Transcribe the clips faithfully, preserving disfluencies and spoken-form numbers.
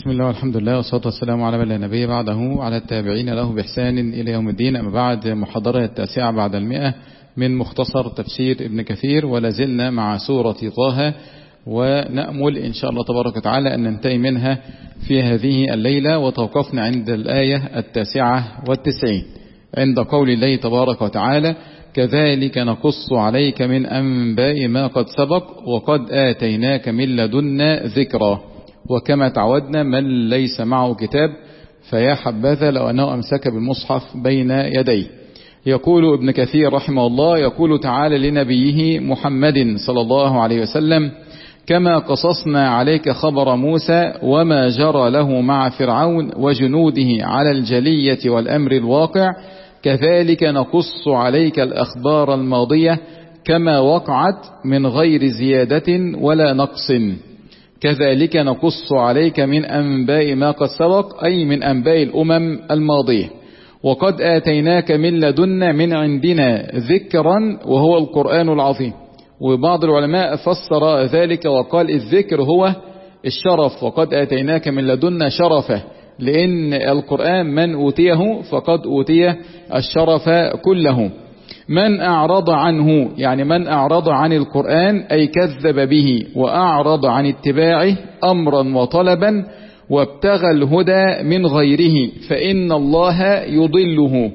بسم الله والحمد لله والصلاة والسلام على من لا نبي بعده وعلى التابعين له بإحسان إلى يوم الدين. أما بعد، محاضرة التاسعة بعد المئة من مختصر تفسير ابن كثير، ولازلنا مع سورة طه، ونأمل إن شاء الله تبارك وتعالى أن ننتهي منها في هذه الليلة. وتوقفنا عند الآية التاسعة والتسعين عند قول الله تبارك وتعالى: كذلك نقص عليك من أنباء ما قد سبق وقد آتيناك من لدنا ذكرا. وكما تعودنا، من ليس معه كتاب فيا حبذا لو أنه أمسك بالمصحف بين يديه. يقول ابن كثير رحمه الله: يقول تعالى لنبيه محمد صلى الله عليه وسلم: كما قصصنا عليك خبر موسى وما جرى له مع فرعون وجنوده على الجلية والأمر الواقع، كذلك نقص عليك الأخبار الماضية كما وقعت من غير زيادة ولا نقص. كذلك نقص عليك من أنباء ما قد سبق، أي من أنباء الأمم الماضية. وقد آتيناك من لدنا من عندنا ذكرا وهو القرآن العظيم. وبعض العلماء فسر ذلك وقال الذكر هو الشرف، وقد آتيناك من لدنا شرفه، لأن القرآن من أوتيه فقد أوتي الشرف كله. من أعرض عنه، يعني من أعرض عن القرآن أي كذب به وأعرض عن اتباعه أمرا وطلبا وابتغى الهدى من غيره فإن الله يضله.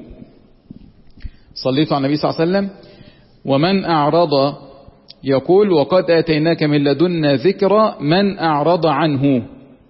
صليت على النبي صلى الله عليه وسلم. ومن أعرض، يقول: وقد آتيناك من لدنا ذكرى، من أعرض عنه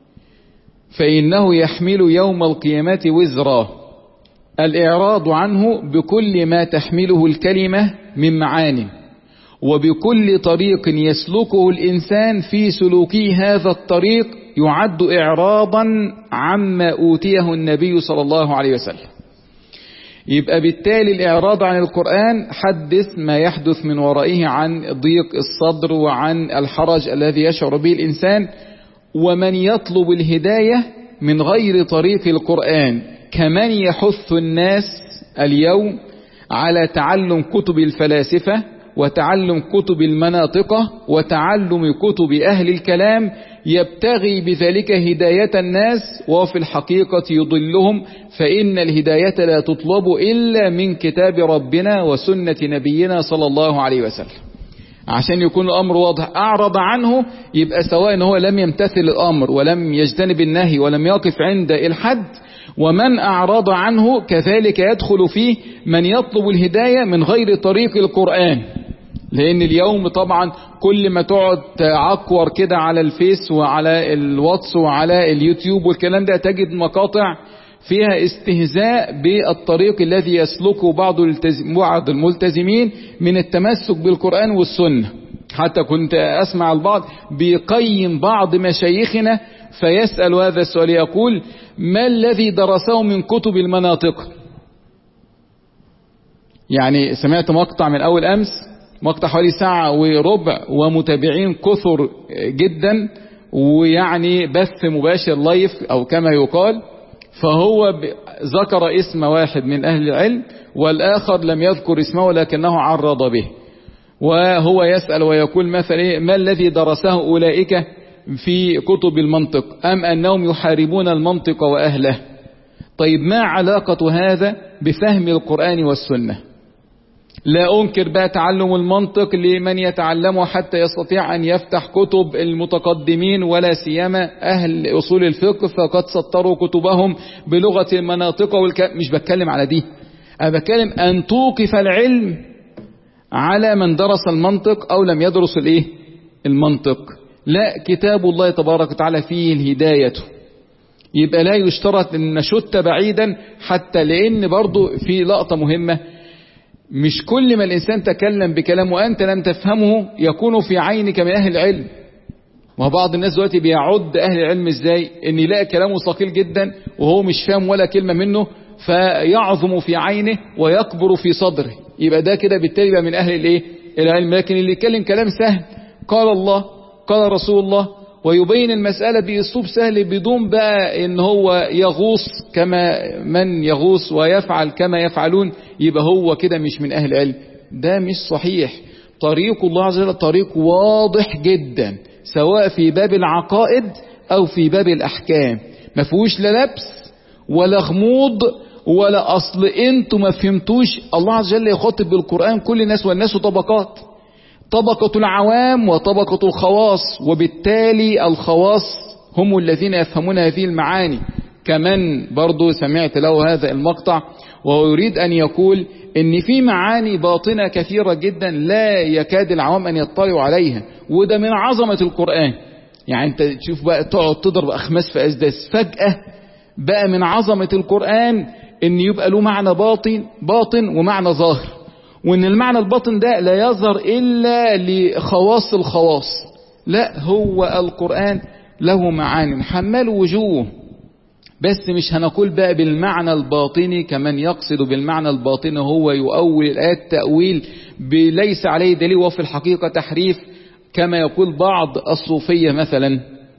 فإنه يحمل يوم القيامة وزرا. الإعراض عنه بكل ما تحمله الكلمة من معاني، وبكل طريق يسلكه الإنسان في سلوكه هذا الطريق يعد إعراضا عما أوتيه النبي صلى الله عليه وسلم. يبقى بالتالي الإعراض عن القرآن حدث ما يحدث من ورائه عن ضيق الصدر وعن الحرج الذي يشعر به الإنسان. ومن يطلب الهداية من غير طريق القرآن كمن يحث الناس اليوم على تعلم كتب الفلاسفة وتعلم كتب المناطقة وتعلم كتب أهل الكلام، يبتغي بذلك هداية الناس وفي الحقيقة يضلهم، فإن الهداية لا تطلب إلا من كتاب ربنا وسنة نبينا صلى الله عليه وسلم. عشان يكون الأمر واضح، أعرض عنه يبقى سواء هو لم يمتثل الأمر ولم يجتنب النهي ولم يقف عند الحد. ومن أعرض عنه كذلك يدخل فيه من يطلب الهداية من غير طريق القرآن، لأن اليوم طبعا كل ما تقعد تعكور كده على الفيس وعلى الواتس وعلى اليوتيوب والكلام ده تجد مقاطع فيها استهزاء بالطريق الذي يسلكه بعض بعض الملتزمين من التمسك بالقرآن والسنة. حتى كنت أسمع البعض بيقيم بعض مشايخنا فيسأل هذا السؤال، يقول: ما الذي درسه من كتب المناطق؟ يعني سمعت مقطع من أول أمس، مقطع حوالي ساعة وربع، ومتابعين كثر جدا، ويعني بث مباشر لايف أو كما يقال. فهو ذكر اسم واحد من أهل العلم والآخر لم يذكر اسمه ولكنه عرض به، وهو يسأل ويقول مثلا: ما الذي درسه أولئك في كتب المنطق أم أنهم يحاربون المنطق وأهله؟ طيب ما علاقة هذا بفهم القرآن والسنة؟ لا أنكر بقى تعلم المنطق لمن يتعلمه حتى يستطيع أن يفتح كتب المتقدمين، ولا سيما أهل أصول الفقه فقد سطروا كتبهم بلغة المناطق والك... مش بتكلم على دي، أنا بتكلم أن توقف العلم على من درس المنطق أو لم يدرس الإيه؟ المنطق. لا، كتاب الله تبارك وتعالى فيه الهداية. يبقى لا يشترط أن نشت بعيدا، حتى لأن برضو في لقطة مهمة، مش كل ما الإنسان تكلم بكلام وأنت لم تفهمه يكون في عينك من أهل العلم. وبعض الناس دلوقتي بيعد أهل العلم إزاي؟ إن يلاقي كلامه ثقيل جدا وهو مش فاهم ولا كلمة منه فيعظم في عينه ويكبر في صدره، يبقى ده كده بالتالي بقى من أهل الإيه؟ العلم. لكن اللي يتكلم كلام سهل، قال الله قال رسول الله، ويبين المسألة بأسلوب سهل بدون بقى إن هو يغوص كما من يغوص ويفعل كما يفعلون، يبقى هو كده مش من أهل العلم. ده مش صحيح. طريق الله عز وجل طريق واضح جدا، سواء في باب العقائد أو في باب الأحكام. ما فيهوش لا لبس ولا غموض ولا أصل انتوا ما فهمتوش. الله عز وجل يخاطب بالقرآن كل الناس، والناس طبقات، طبقة العوام وطبقة الخواص، وبالتالي الخواص هم الذين يفهمون هذه المعاني. كمان برضو سمعت له هذا المقطع وهو يريد أن يقول إن في معاني باطنة كثيرة جدا لا يكاد العوام أن يطلعوا عليها، وده من عظمة القرآن. يعني أنت تشوف بقى تقعد تضرب أخماس في أسداس، فجأة بقى من عظمة القرآن إن يبقى له معنى باطن باطن ومعنى ظاهر، وإن المعنى الباطن ده لا يظهر إلا لخواص الخواص. لا، هو القرآن له معاني حمال وجوه، بس مش هنقول بقى بالمعنى الباطني كمن يقصد بالمعنى الباطني هو يؤول الآيات تأويل ليس عليه دليل وفي الحقيقة تحريف كما يقول بعض الصوفية مثلا.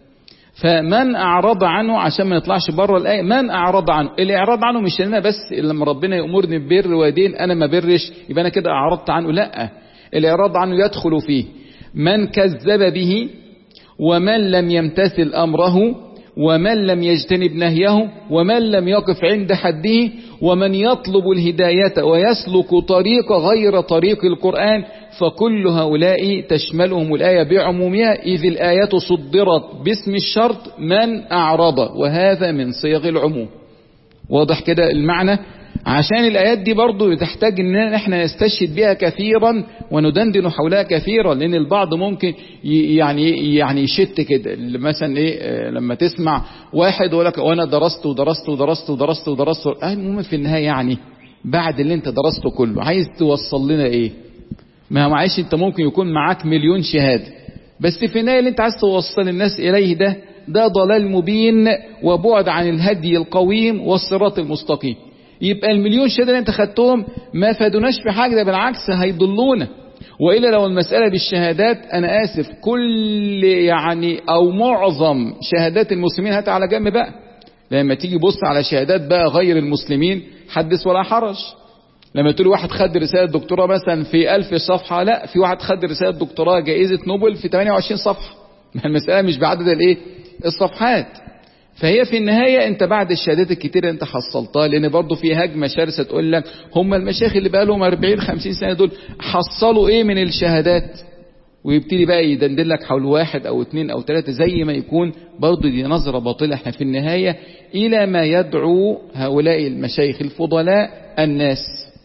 فمن أعرض عنه، عشان ما نطلعش بره الآية، من أعرض عنه، الإعراض عنه مش أنا بس لما ربنا يأمرني ببر ودين أنا ما برش يبقى أنا كده أعرضت عنه، لا، الإعراض عنه يدخل فيه من كذب به ومن لم يمتثل أمره ومن لم يجتنب نهيه ومن لم يقف عند حده ومن يطلب الهداية ويسلك طريق غير طريق القرآن، فكل هؤلاء تشملهم الآية بعمومها، إذ الآية صدرت باسم الشرط من أعرض، وهذا من صيغ العموم. واضح كده المعنى؟ عشان الآيات دي برضو تحتاج ان احنا نستشهد بها كثيرا وندندن حولها كثيرا، لان البعض ممكن يعني يعني يشت كده. مثلا ايه لما تسمع واحد يقول لك وانا درست ودرست ودرست ودرست ودرست، اه المهم في النهايه يعني بعد اللي انت درسته كله عايز توصل لنا ايه؟ ما معلش انت ممكن يكون معاك مليون شهاده، بس في النهايه اللي انت عايز توصل الناس اليه ده ده ضلال مبين وبعد عن الهدي القويم والصراط المستقيم. يبقى المليون شهادة اللي انت خدتهم ما فادوناش في حاجة، ده بالعكس هيضلونا. وإلا لو المسألة بالشهادات، أنا آسف، كل يعني أو معظم شهادات المسلمين هات على جنب بقى، لما تيجي بص على شهادات بقى غير المسلمين حدث ولا حرج. لما تقول واحد خد رسالة دكتوراه مثلا في ألف صفحة، لا، في واحد خد رسالة دكتوراه جائزة نوبل في ثمانية وعشرين صفحة. المسألة مش بعدد الايه الصفحات. فهي في النهاية انت بعد الشهادات الكتيرة انت حصلتها، لان برضو في هجمة شرسة تقول لك هم المشايخ اللي بقى لهم أربعين خمسين سنة دول حصلوا ايه من الشهادات، ويبتدي بقى يدندن لك حول واحد او اتنين او تلاتة زي ما يكون. برضو دي نظرة باطلة. احنا في النهاية الى ما يدعو هؤلاء المشايخ الفضلاء الناس،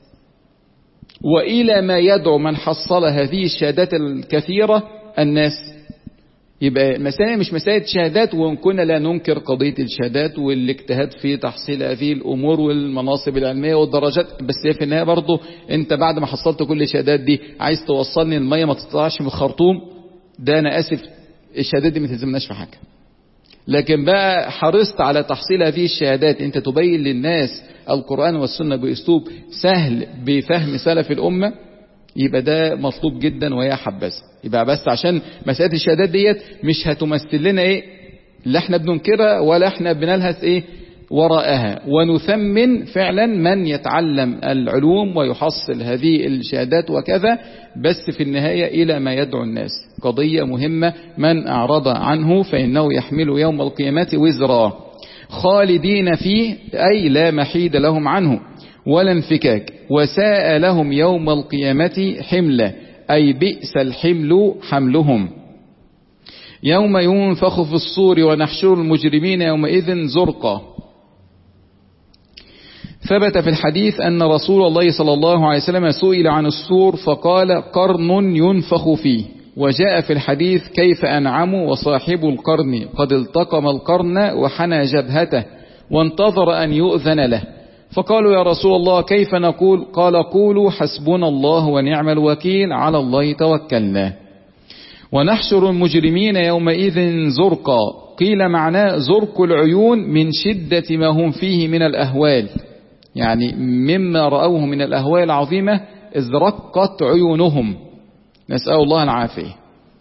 والى ما يدعو من حصل هذه الشهادات الكثيرة الناس. يبقى مسألة مش مسألة شهادات، وإن كنا لا ننكر قضية الشهادات والاجتهاد في تحصيل هذه الأمور والمناصب العلمية والدرجات، بس هي في النهاية برضه أنت بعد ما حصلت كل الشهادات دي عايز توصلني المية ما تطلعش من الخرطوم، ده أنا آسف الشهادات دي ما تلزمناش في حاجة. لكن بقى حرصت على تحصيل هذه الشهادات أنت تبين للناس القرآن والسنة بأسلوب سهل بفهم سلف الأمة، يبقى ده مطلوب جدا وهي حبذا. يبقى بس عشان مسألة الشهادات ديت مش هتمثل لنا ايه لا احنا بننكرها ولا احنا بنلهث ايه وراءها، ونثمن فعلا من يتعلم العلوم ويحصل هذه الشهادات وكذا، بس في النهاية الى ما يدعو الناس. قضية مهمة، من اعرض عنه فانه يحمل يوم القيامة وزرا خالدين فيه، اي لا محيد لهم عنه ولا انفكاك، وساء لهم يوم القيامة حملا، أي بئس الحمل حملهم. يوم ينفخ في الصور ونحشر المجرمين يومئذ زرقا. ثبت في الحديث أن رسول الله صلى الله عليه وسلم سئل عن الصور فقال قرن ينفخ فيه، وجاء في الحديث كيف أنعم وصاحب القرن قد التقم القرن وحنى جبهته وانتظر أن يؤذن له، فقالوا يا رسول الله كيف نقول؟ قال قولوا حسبنا الله ونعم الوكيل على الله توكلنا. ونحشر المجرمين يومئذ زرقا، قيل معناه زرق العيون من شدة ما هم فيه من الأهوال، يعني مما رأوه من الأهوال العظيمة إذ رقت عيونهم، نسأل الله العافية.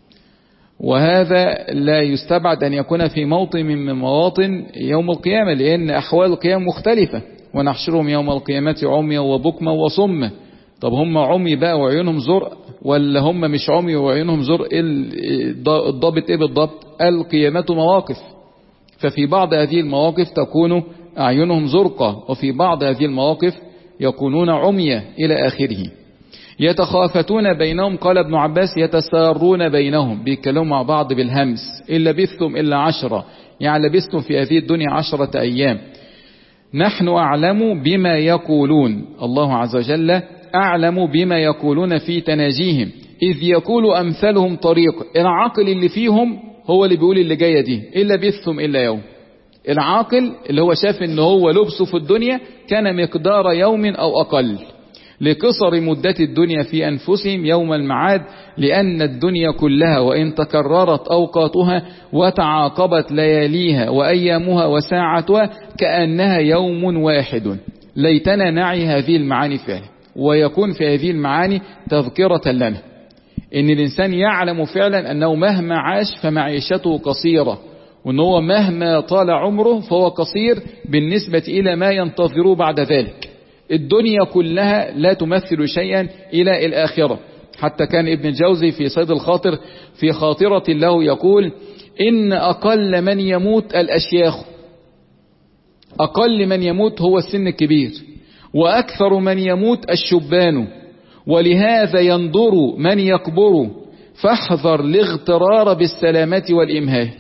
وهذا لا يستبعد أن يكون في موطن من مواطن يوم القيامة، لأن أحوال القيامة مختلفة. ونحشرهم يوم القيامة عميا وبكما وصما. طب هم عمي بقى وعيونهم زرق ولا هم مش عمي وعيونهم زرق؟ الضابط ايه بالضبط؟ القيامة مواقف، ففي بعض هذه المواقف تكون أعينهم زرقة، وفي بعض هذه المواقف يكونون عمية إلى آخره. يتخافتون بينهم، قال ابن عباس يتسارون بينهم، بيتكلموا مع بعض بالهمس، إن لبثتم إلا عشرة، يعني لبثتم في هذه الدنيا عشرة أيام. نحن أعلم بما يقولون، الله عز وجل أعلم بما يقولون في تناجيهم، إذ يقول أمثلهم طريق. العاقل اللي فيهم هو اللي بيقول اللي جاية دي، إن لبثتم إلا يوم. العاقل اللي هو شاف إن هو لبسه في الدنيا كان مقدار يوم أو أقل، لقصر مدة الدنيا في أنفسهم يوم المعاد، لأن الدنيا كلها وإن تكررت أوقاتها وتعاقبت لياليها وأيامها وساعتها كأنها يوم واحد. ليتنا نعي هذه المعاني فعلا، ويكون في هذه المعاني تذكرة لنا إن الإنسان يعلم فعلا أنه مهما عاش فمعيشته قصيرة، وأنه مهما طال عمره فهو قصير بالنسبة إلى ما ينتظره بعد ذلك. الدنيا كلها لا تمثل شيئا إلى الآخرة. حتى كان ابن الجوزي في صيد الخاطر في خاطرة له يقول إن أقل من يموت الأشياخ، أقل من يموت هو السن الكبير، وأكثر من يموت الشبان، ولهذا ينظر من يكبر، فاحذر الاغترار بالسلامة والإمهال.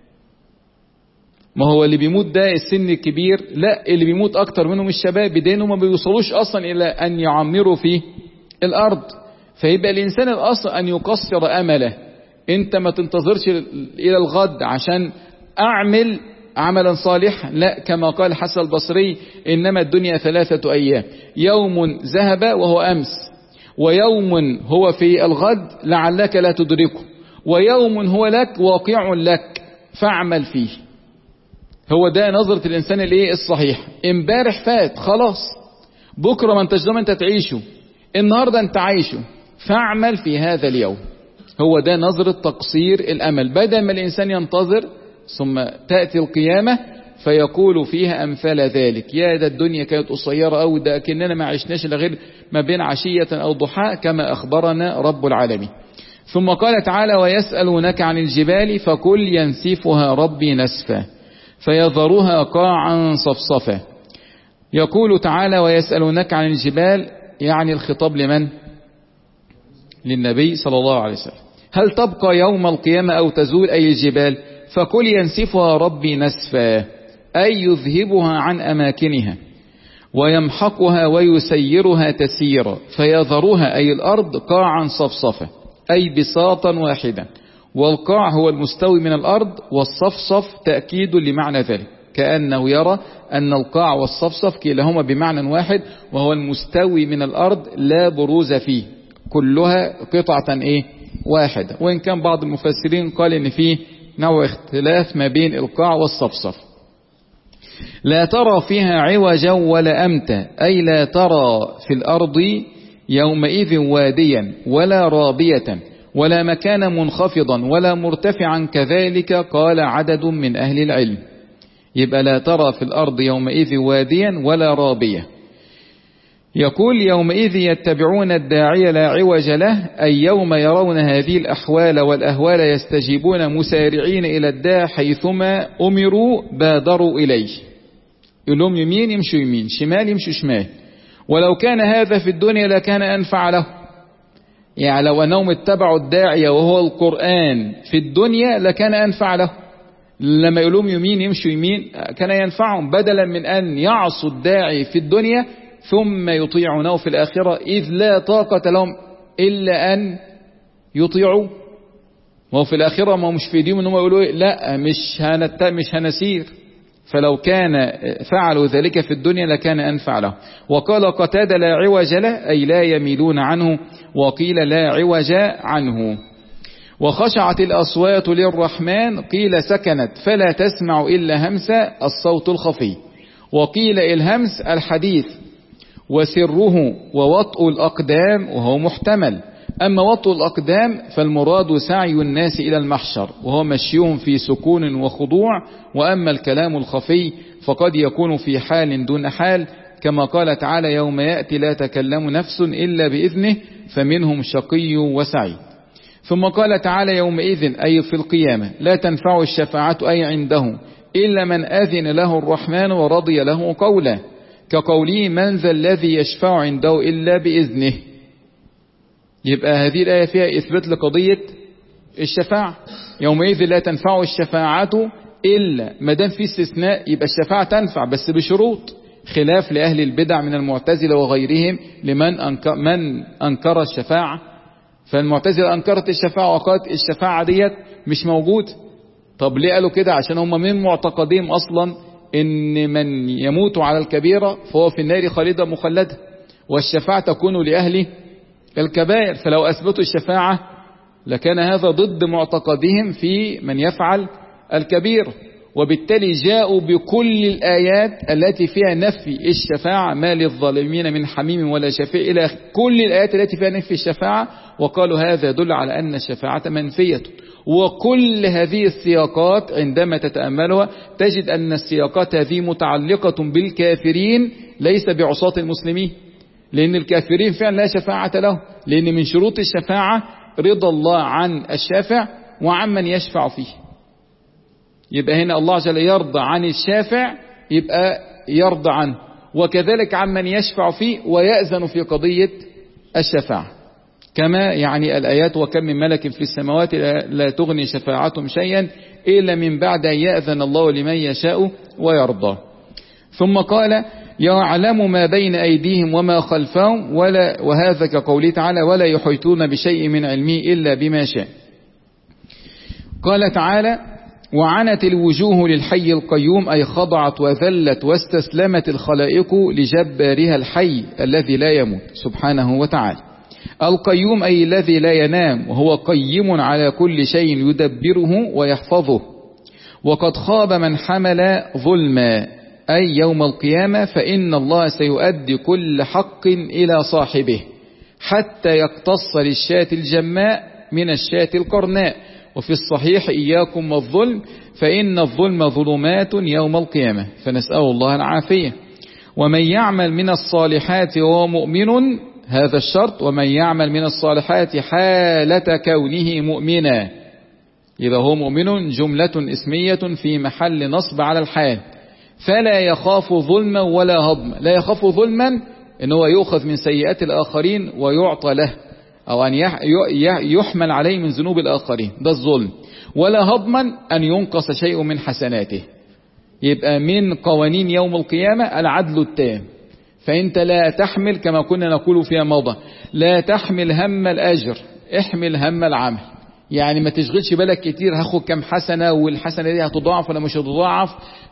ما هو اللي بيموت ده السن الكبير، لا، اللي بيموت اكتر منهم الشباب، بدينهم ما بيوصلوش اصلا الى ان يعمروا في الارض. فيبقى الانسان الاصل ان يقصر امله، انت ما تنتظرش الى الغد عشان اعمل عملا صالحا، لا، كما قال حسن البصري انما الدنيا ثلاثة ايام، يوم ذهب وهو امس، ويوم هو في الغد لعلك لا تدركه، ويوم هو لك واقع لك فاعمل فيه. هو ده نظرة الإنسان الايه الصحيح. امبارح فات خلاص، بكرة ما انتش ضامن انت تعيشه، النهاردة انت عايشه، فاعمل في هذا اليوم. هو ده نظرة تقصير الأمل، بدل ما الإنسان ينتظر ثم تأتي القيامة فيقول فيها أمثال ذلك، يا ده الدنيا كانت قصيرة أو ده كأننا ما عشناش إلا غير ما بين عشية أو ضحى كما أخبرنا رب العالمين. ثم قال تعالى ويسألونك عن الجبال فقل ينسفها ربي نسفا فيذرها قاعا صفصفا. يقول تعالى ويسألونك عن الجبال، يعني الخطاب لمن؟ للنبي صلى الله عليه وسلم. هل تبقى يوم القيامة أو تزول أي الجبال؟ فقل ينسفها ربي نسفا، أي يذهبها عن أماكنها ويمحقها ويسيرها تسيرا، فيذرها أي الأرض قاعا صفصفا، أي بساطا واحدا. والقاع هو المستوي من الأرض، والصفصف تأكيد لمعنى ذلك، كأنه يرى أن القاع والصفصف كلاهما بمعنى واحد، وهو المستوي من الأرض لا بروز فيه، كلها قطعة إيه واحدة. وإن كان بعض المفسرين قال إن فيه نوع اختلاف ما بين القاع والصفصف. لا ترى فيها عوجا ولا أمتا، أي لا ترى في الأرض يومئذ واديا ولا رابية ولا مكان منخفضا ولا مرتفعا، كذلك قال عدد من أهل العلم. يبقى لا ترى في الأرض يومئذ واديا ولا رابية. يقول يومئذ يتبعون الداعي لا عوج له، أي يوم يرون هذه الأحوال والأهوال يستجيبون مسارعين إلى الداع حيثما أمروا بادروا إليه. يقولون يمين يمشوا يمين، شمال يمشوا شمال. ولو كان هذا في الدنيا لكان أنفع له، يعني لو أنهم اتبعوا الداعية وهو القرآن في الدنيا لكان أنفع له. لما يقولون يمين يمشوا يمين كان ينفعهم، بدلا من أن يعصوا الداعي في الدنيا ثم يطيعونه في الآخرة، إذ لا طاقة لهم إلا أن يطيعوا. وفي الآخرة ما مش في ايديهم أنهم يقولوا لا مش هنت مش هنسير. فلو كان فعلوا ذلك في الدنيا لكان أنفع له. وقال قتادة لا عوج له، أي لا يميلون عنه، وقيل لا عوج عنه. وخشعت الأصوات للرحمن، قيل سكنت فلا تسمع إلا همس الصوت الخفي، وقيل الهمس الحديث وسره ووطء الأقدام وهو محتمل. أما وطء الأقدام فالمراد سعي الناس إلى المحشر وهو مشيهم في سكون وخضوع، وأما الكلام الخفي فقد يكون في حال دون حال، كما قال تعالى يوم يأتي لا تكلم نفس إلا بإذنه فمنهم شقي وسعيد. ثم قال تعالى يومئذ أي في القيامة لا تنفع الشفاعة أي عنده إلا من أذن له الرحمن ورضي له قولا، كقوله من ذا الذي يشفع عنده إلا بإذنه. يبقى هذه الآية فيها إثبات لقضية الشفاعة. يومئذ لا تنفع الشفاعة إلا، ما دام في استثناء يبقى الشفاعة تنفع بس بشروط، خلاف لأهل البدع من المعتزلة وغيرهم لمن أنكر, من أنكر الشفاعة. فالمعتزلة أنكرت الشفاعة وقالت الشفاعة ديت مش موجود. طب ليه قالوا كده؟ عشان هم من معتقدين أصلا إن من يموت على الكبيرة فهو في النار خالدا مخلدا، والشفاعة تكون لأهل الكبائر. فلو أثبتوا الشفاعة لكان هذا ضد معتقدهم في من يفعل الكبير، وبالتالي جاءوا بكل الآيات التي فيها نفي الشفاعة، ما للظالمين من حميم ولا شفيع، إلى كل الآيات التي فيها نفي الشفاعة، وقالوا هذا يدل على أن الشفاعة منفية. وكل هذه السياقات عندما تتأملها تجد أن السياقات هذه متعلقة بالكافرين ليس بعصاة المسلمين، لأن الكافرين فعلا لا شفاعة له، لأن من شروط الشفاعة رضا الله عن الشافع وعن من يشفع فيه. يبقى هنا الله جل يرضى عن الشافع يبقى يرضى عنه، وكذلك عن من يشفع فيه ويأذن في قضية الشفاعة. كما يعني الآيات وكم من ملك في السماوات لا تغني شفاعتهم شيئا إلا من بعد أن يأذن الله لمن يشاء ويرضى. ثم قال يعلم ما بين أيديهم وما خلفهم، ولا وهذا كقوله تعالى ولا يحيطون بشيء من علمه إلا بما شاء. قال تعالى وعنت الوجوه للحي القيوم، أي خضعت وذلت واستسلمت الخلائق لجبارها الحي الذي لا يموت سبحانه وتعالى. القيوم أي الذي لا ينام، وهو قيم على كل شيء يدبره ويحفظه. وقد خاب من حمل ظلما، أي يوم القيامة فإن الله سيؤدي كل حق إلى صاحبه حتى يقتص للشاة الجماء من الشاة القرناء. وفي الصحيح إياكم والظلم فإن الظلم ظلمات يوم القيامة، فنسأل الله العافية. ومن يعمل من الصالحات وهو مؤمن، هذا الشرط، ومن يعمل من الصالحات حالة كونه مؤمنا، إذا هو مؤمن جملة اسمية في محل نصب على الحال، فلا يخاف ظلما ولا هضما. لا يخاف ظلما إن هو يؤخذ من سيئات الآخرين ويعطى له، أو أن يحمل عليه من ذنوب الآخرين، ده الظلم. ولا هضما أن ينقص شيء من حسناته. يبقى من قوانين يوم القيامة العدل التام. فأنت لا تحمل كما كنا نقول فيما مضى، لا تحمل هم الأجر، احمل هم العمل. يعني ما تشغلش بالك كتير هاخد كم حسنة والحسنة دي هتضاعف ولا مش هتضاعف،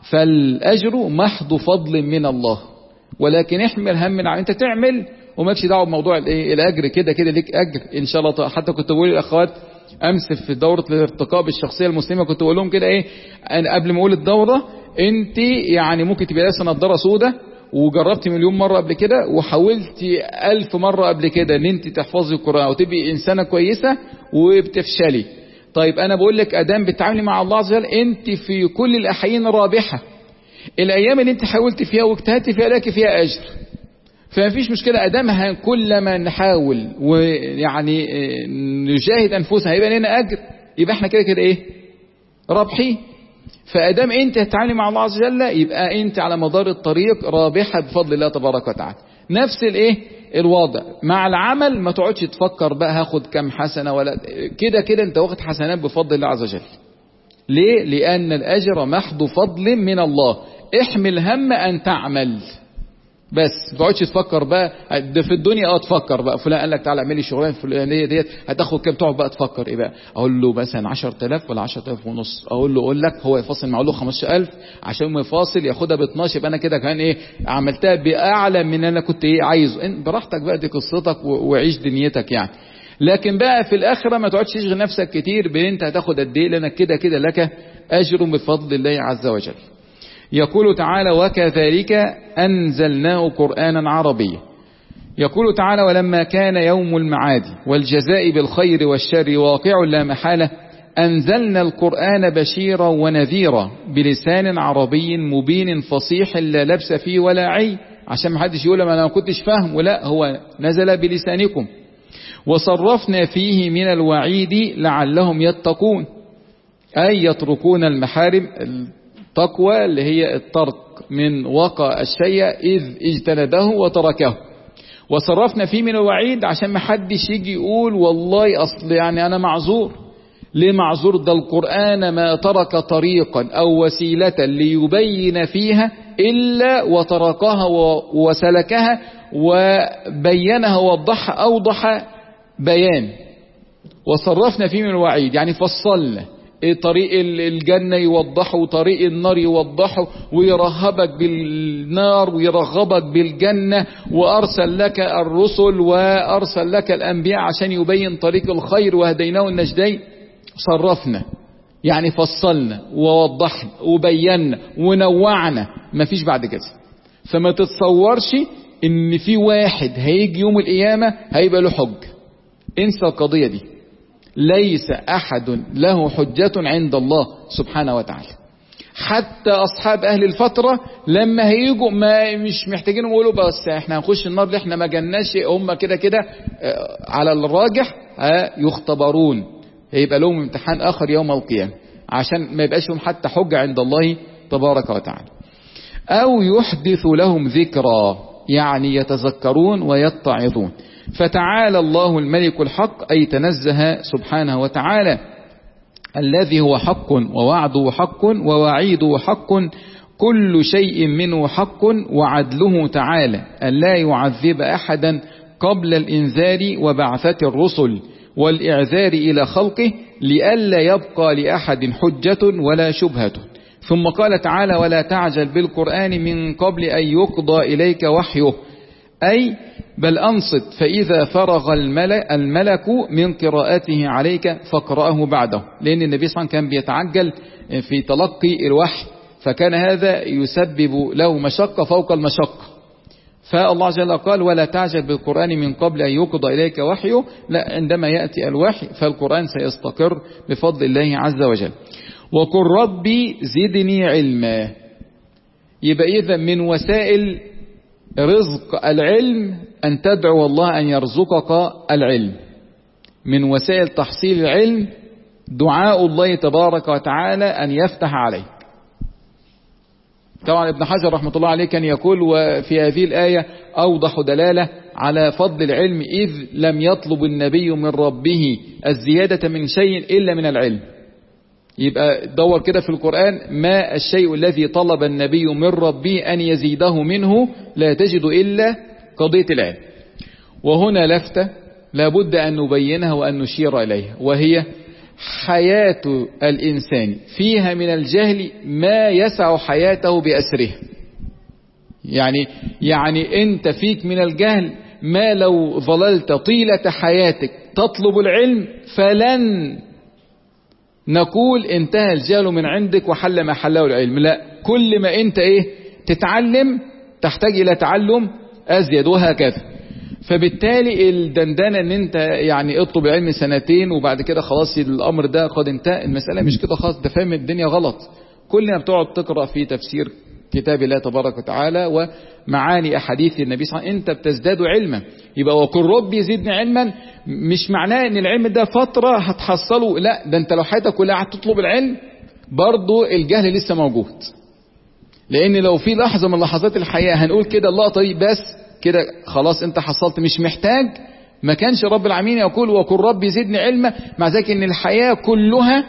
فالأجر محض فضل من الله، ولكن احمل هم العمل. انت تعمل وماكش دعوه بموضوع الايه الاجر، كده كده ليك اجر ان شاء الله. حتى كنت بقول للاخوات امس في دوره الارتقاء بالشخصيه المسلمه، كنت بقول لهم كده ايه، أنا قبل ما اقول الدوره انت يعني ممكن تبقى لابسه نضاره سوداء وجربتي مليون مره قبل كده وحاولتي ألف مره قبل كده ان انت تحفظي القران وتبقي انسانه كويسه وبتفشلي. طيب انا بقول لك ادام بتتعاملي مع الله عز وجل انت في كل الاحيان رابحه. الايام اللي انت حاولت فيها واجتهدت فيها لك فيها اجر، فما فيش مشكلة أدامها. كل ما نحاول ويعني نجاهد أنفسنا هيبقى لنا أجر، يبقى احنا كده كده إيه رابحين. فأدام أنت تتعامل مع الله عز وجل يبقى أنت على مدار الطريق رابحة بفضل الله تبارك وتعالى. نفس الإيه الوضع مع العمل، ما تقعدش تفكر بقى هاخد كم حسنة ولا كده كده أنت واخد حسنات بفضل الله عز وجل. ليه؟ لأن الأجر محض فضل من الله. احمل هم أن تعمل بس، ما تقعدش تفكر بقى في الدنيا. اه تفكر بقى فلان قال لك تعالى اعمل لي الشغلانه الفلانيه ديت هتاخد كام، تقعد بقى تفكر ايه بقى. اقول له مثلا عشرة آلاف ولا عشرة آلاف ونص، اقول له اقول لك هو يفاصل معه له خمسة ألف عشان ما يفاصل ياخدها ب اتناشر، يبقى انا كده كمان ايه عملتها باعلى من انا كنت ايه عايزه. انت براحتك بقى، دي قصتك وعيش دنيتك يعني. لكن بقى في الاخره ما تقعدش تشغل نفسك كتير بان انت هتاخد قد ايه، لانك كده كده لك اجر بفضل الله عز وجل. يقول تعالى وكذلك أنزلناه قرآنا عربيا. يقول تعالى ولما كان يوم المعاد والجزاء بالخير والشر واقع لا محالة، أنزلنا القرآن بشيرا ونذيرا بلسان عربي مبين فصيح لا لبس فيه ولا عي، عشان ما حدش يقول ما أنا ما كنتش فاهم، ولا هو نزل بلسانكم. وصرفنا فيه من الوعيد لعلهم يتقون، أي يتركون المحارم تقوى اللي هي الترك من وقع الشيء إذ اجتنده وتركه. وصرفنا فيه من الوعيد عشان ما حدش يجي يقول والله أصل يعني أنا معذور. ليه معذور؟ ده القرآن ما ترك طريقا أو وسيلة ليبين فيها إلا وتركها وسلكها وبينها ووضحها أوضح بيان. وصرفنا فيه من الوعيد يعني فصلنا طريق الجنة يوضحه وطريق النار يوضحه، ويرهبك بالنار ويرغبك بالجنة، وأرسل لك الرسل وأرسل لك الأنبياء عشان يبين طريق الخير وهديناه النجدين. صرفنا يعني فصلنا ووضحنا وبينا ونوعنا، مفيش بعد كده. فما تتصورش ان في واحد هيجي يوم القيامة هيبقى له حج، انسى القضية دي. ليس أحد له حجة عند الله سبحانه وتعالى. حتى أصحاب أهل الفترة لما هيجوا ما مش محتاجين يقولوا بس احنا هنخش النار اللي احنا ما جناش، هم كده كده على الراجح يختبرون، هيبقى لهم امتحان آخر يوم القيامة عشان ما يبقاش لهم حتى حجة عند الله تبارك وتعالى. أو يحدث لهم ذكرى يعني يتذكرون ويتعظون. فتعالى الله الملك الحق أي تنزه سبحانه وتعالى الذي هو حق ووعده حق ووعيده حق، كل شيء منه حق، وعدله تعالى ألا يعذب أحدا قبل الإنذار وبعثة الرسل والإعذار إلى خلقه لئلا يبقى لأحد حجة ولا شبهة. ثم قال تعالى ولا تعجل بالقرآن من قبل أن يقضى إليك وحيه، أي بل أنصت فإذا فرغ الملك, الملك من قراءته عليك فاقرأه بعده، لأن النبي صلى الله عليه وسلم كان بيتعجل في تلقي الوحي، فكان هذا يسبب له مشقة فوق المشقة. فالله جل قال ولا تعجل بالقرآن من قبل أن يقضى إليك وحيه، لا، عندما يأتي الوحي فالقرآن سيستقر بفضل الله عز وجل. وقل ربي زدني علما، يبقى إذا من وسائل رزق العلم أن تدعو الله أن يرزقك العلم. من وسائل تحصيل العلم دعاء الله تبارك وتعالى أن يفتح عليك. طبعا ابن حجر رحمة الله عليه كان يقول وفي هذه الآية أوضح دلالة على فضل العلم، إذ لم يطلب النبي من ربه الزيادة من شيء إلا من العلم. يبقى دور كده في القرآن ما الشيء الذي طلب النبي من ربه أن يزيده منه، لا تجد إلا قضية العلم. وهنا لفتة لابد أن نبينها وأن نشير إليها، وهي حياة الإنسان فيها من الجهل ما يسع حياته بأسره. يعني يعني أنت فيك من الجهل ما لو ظللت طيلة حياتك تطلب العلم فلن نقول انتهى الجهل من عندك وحل ما حله العلم، لا، كل ما انت ايه تتعلم تحتاج الى تعلم ازيد وهكذا. فبالتالي الدندنة ان انت يعني اطلب العلم سنتين وبعد كده خلاص الامر ده قد انتهى، المسألة مش كده خالص، ده فاهم الدنيا غلط. كل ما بتقعد تقرأ في تفسير كتاب الله تبارك وتعالى ومعاني احاديث النبي صلى الله عليه وسلم انت بتزداد علما. يبقى وقل ربي زدني علما مش معناه ان العلم ده فترة هتحصله، لا، ده انت لو حياتك كلها هتطلب العلم برضو الجهل لسه موجود. لان لو في لحظة من لحظات الحياة هنقول كده اللقطة دي بس كده خلاص انت حصلت مش محتاج، ما كانش رب العالمين يقول وقل ربي زدني علما، مع ذلك ان الحياة كلها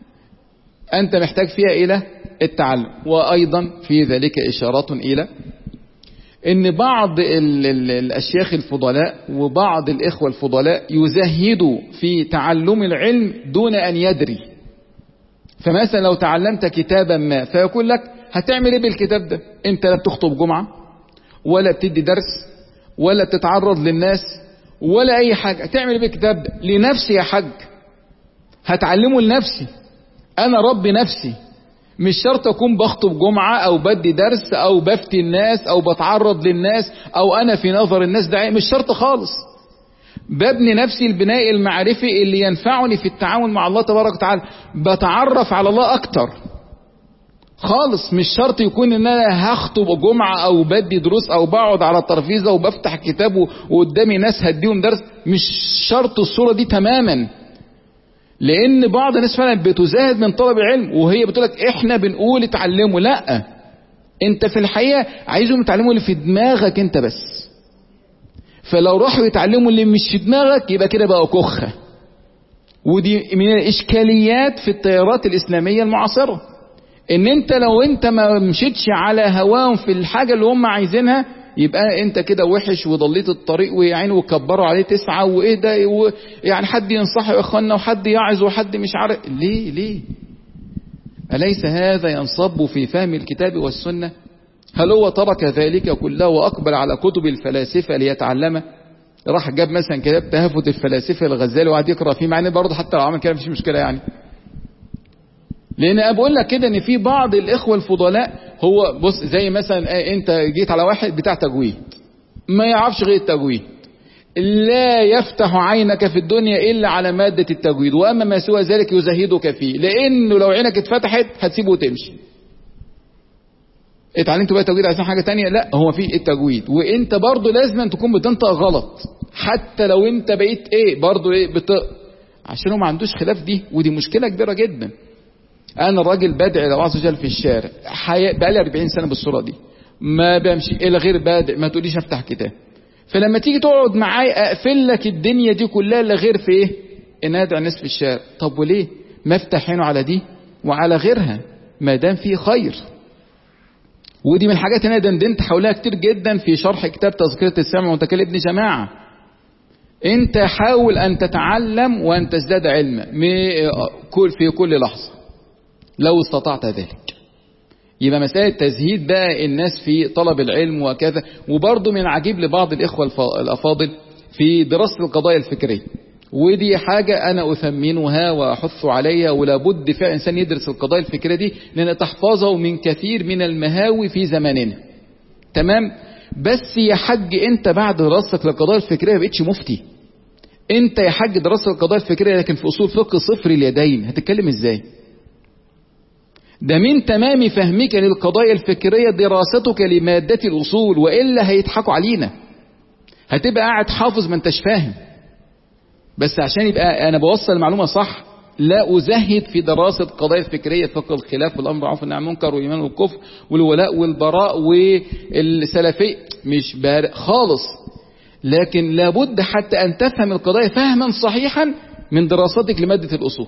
انت محتاج فيها الى التعلم. وايضا في ذلك اشارات الى ان بعض ال ال الاشياخ الفضلاء وبعض الاخوة الفضلاء يزهدوا في تعلم العلم دون ان يدري. فمثلا لو تعلمت كتابا ما فيقول لك هتعمل ايه بالكتاب ده؟ انت لا بتخطب جمعة ولا بتدي درس ولا بتتعرض للناس ولا اي حاجة، هتعمل ايه بالكتاب ده؟ لنفسي يا حاج، هتعلمه لنفسي، انا ربي نفسي، مش شرط اكون بخطب جمعة او بدي درس او بفتي الناس او بتعرض للناس او انا في نظر الناس داعية، مش شرط خالص. ببني نفسي البناء المعرفي اللي ينفعني في التعامل مع الله تبارك وتعالى، بتعرف على الله اكتر خالص. مش شرط يكون ان انا هخطب جمعة او بدي دروس او بقعد على الترابيزة وبفتح كتاب وقدامي ناس هديهم درس، مش شرط الصورة دي تماما. لان بعض الناس فعلا بتزاهد من طلب العلم، وهي بتقولك احنا بنقول اتعلموا. لا، انت في الحقيقة عايزهم يتعلموا اللي في دماغك انت بس. فلو راحوا يتعلموا اللي مش في دماغك يبقى كده بقى كخة. ودي من الاشكاليات في التيارات الاسلامية المعاصرة، ان انت لو انت ما مشيتش على هواهم في الحاجة اللي هم عايزينها يبقى انت كده وحش وضليت الطريق، ويعني وكبروا عليه تسعة وايه ده، يعني حد ينصح يا اخوانا وحد يعظ وحد مش عارف ليه ليه. أليس هذا ينصب في فهم الكتاب والسنة؟ هل هو ترك ذلك كله وأقبل على كتب الفلاسفة ليتعلم؟ راح جاب مثلا كتاب تهافت الفلاسفة الغزالي وقعد يقرأ فيه، مع ان برضه حتى لو عمل كده مفيش مشكلة يعني. لأن أنا بقول لك كده إن في بعض الإخوة الفضلاء، هو بص زي مثلا أنت جيت على واحد بتاع تجويد ما يعرفش غير التجويد، لا يفتح عينك في الدنيا إلا على مادة التجويد، وأما ما سوى ذلك يزهدك فيه، لأنه لو عينك اتفتحت هتسيبه وتمشي. اتعلمت بقى التجويد عشان حاجة تانية؟ لا، هو في التجويد، وانت برضو لازم تكون بتنطق غلط، حتى لو انت بقيت ايه برضو ايه بتق... عشان هو ما عندوش خلاف دي، ودي مشكلة كبيرة جدا. انا الراجل بدعي لله عز وجل في الشارع حي... بقى لي أربعين سنة بالصورة دي، ما بمشي الا غير بادئ، ما تقوليش افتح كتاب. فلما تيجي تقعد معايا اقفل لك الدنيا دي كلها الا غير في ايه؟ ان ادعي الناس في الشارع. طب وليه ما افتح عينه على دي وعلى غيرها ما دام فيه خير؟ ودي من الحاجات اللي انا دندنت حولها كتير جدا في شرح كتاب تذكرة السامع والمتكلم ابن جماعة. انت حاول ان تتعلم وان تزداد علما في كل لحظة لو استطعت ذلك. يبقى مسألة تزهيد بقى الناس في طلب العلم وكذا. وبرضه من عجيب لبعض الإخوة الأفاضل في دراسة القضايا الفكرية، ودي حاجة أنا أثمنها وأحث عليها، ولا بد فعلا إنسان يدرس القضايا الفكرية دي لأن تحفظه من كثير من المهاوي في زماننا. تمام؟ بس يا حج أنت بعد دراستك للقضايا الفكرية ما بقتش مفتي. أنت يا حج درست القضايا الفكرية لكن في أصول فقه صفر اليدين، هتتكلم إزاي؟ ده من تمام فهمك للقضايا الفكرية دراستك لمادة الأصول، وإلا هيضحكوا علينا، هتبقى قاعد حافظ ما انتش فاهم. بس عشان يبقى أنا بوصل المعلومة صح، لا أزهد في دراسة قضايا فكرية، فقه الخلاف والأمر بالمعروف والنهي عن المنكر والإيمان والكفر والولاء والبراء والسلفي، مش بارق خالص. لكن لابد حتى أن تفهم القضايا فهما صحيحا من دراستك لمادة الأصول.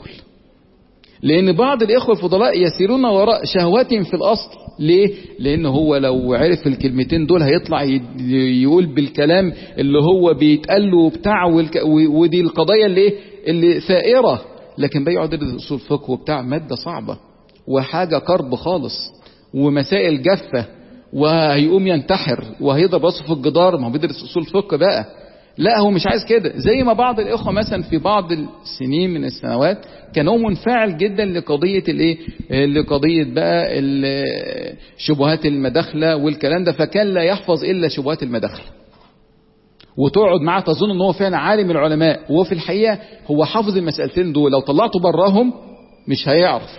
لأن بعض الإخوة الفضلاء يسيرون وراء شهواتهم في الأصل. ليه؟ لأن هو لو عرف الكلمتين دول هيطلع يقول بالكلام اللي هو بيتقال له بتاع، ودي القضايا اللي اللي ثائرة. لكن بيقعد يدرس أصول فقه وبتاع مادة صعبة وحاجة كرب خالص ومسائل جافة، وهيقوم ينتحر وهيضرب راسه في الجدار. ما هو بيدرس أصول فقه بقى. لا، هو مش عايز كده. زي ما بعض الإخوة مثلا في بعض السنين من السنوات كان هو منفعل جدا لقضية الايه لقضية بقى شبهات المداخلة والكلام ده، فكان لا يحفظ إلا شبهات المداخلة، وتقعد معاه تظن ان هو فعلا عالم العلماء، وهو في الحقيقة هو حافظ المسألتين دول، لو طلعته براهم مش هيعرف.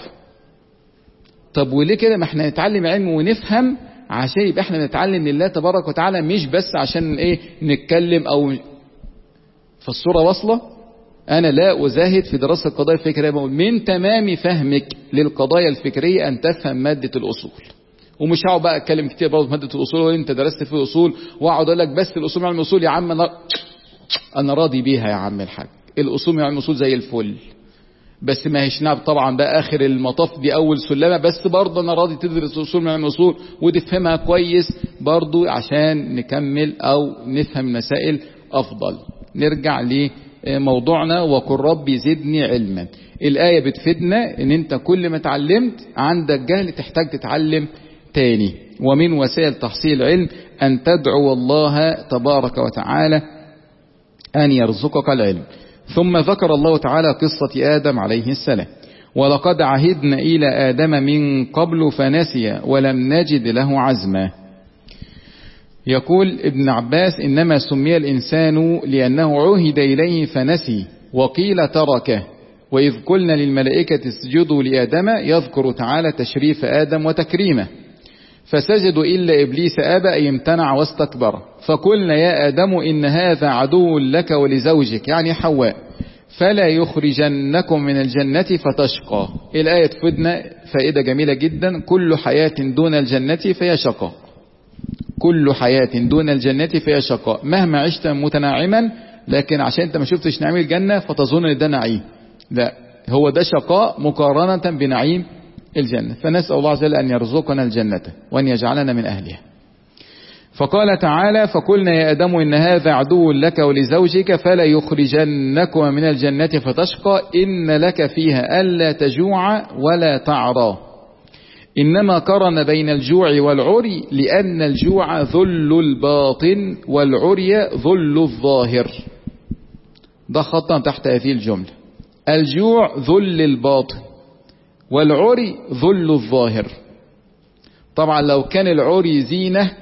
طب وليه كده؟ ما احنا نتعلم علم ونفهم عشان يبقى احنا نتعلم لله تبارك وتعالى، مش بس عشان ايه نتكلم او فالصورة واصلة. انا لا ازاهد في دراسة القضايا الفكرية، بقول من تمام فهمك للقضايا الفكرية ان تفهم مادة الاصول. ومش هقعد بقى اتكلم كتير برضه في مادة الاصول وانت درست في الاصول واقعد اقول لك بس الاصول علم الاصول. يا عم انا انا راضي بيها يا عم الحاج، الاصول علم الاصول زي الفل، بس ما هيش ناب طبعا ده اخر المطاف، دي اول سلمة، بس برضه انا راضي تدرس اصول من الاصول وتفهمها كويس برضه عشان نكمل او نفهم المسائل افضل. نرجع لموضوعنا، وقل ربي زدني علما. الايه بتفيدنا ان انت كل ما اتعلمت عندك جهل تحتاج تتعلم تاني. ومن وسائل تحصيل العلم ان تدعو الله تبارك وتعالى ان يرزقك العلم. ثم ذكر الله تعالى قصة آدم عليه السلام: ولقد عهدنا إلى آدم من قبل فنسي ولم نجد له عزما. يقول ابن عباس: إنما سمي الإنسان لأنه عهد إليه فنسي، وقيل تركه. وإذ قلنا للملائكة اسجدوا لآدم يذكر تعالى تشريف آدم وتكريمه، فسجدوا إلا إبليس أبى أن يمتنع واستكبر. فقلنا يا آدم إن هذا عدو لك ولزوجك، يعني حواء، فلا يخرجنكم من الجنة فتشقى. الآية تفيدنا فائدة جميلة جدا. كل حياة دون الجنة فهي شقاء، كل حياة دون الجنة فهي شقاء. مهما عشت متناعما، لكن عشان انت ما شفتش نعيم الجنة فتظن ان ده نعيم، لا، هو ده شقاء مقارنة بنعيم الجنة. فنسأل الله عز وجل أن يرزقنا الجنة وأن يجعلنا من أهلها. فقال تعالى: فقلنا يا آدم إن هذا عدو لك ولزوجك فلا يخرجنكما من الجنة فتشقى إن لك فيها ألا تجوع ولا تعرى. إنما قرن بين الجوع والعري لأن الجوع ذل الباطن والعري ذل الظاهر. ده خطا تحت هذه الجملة. الجوع ذل الباطن والعري ذل الظاهر. طبعا لو كان العري زينة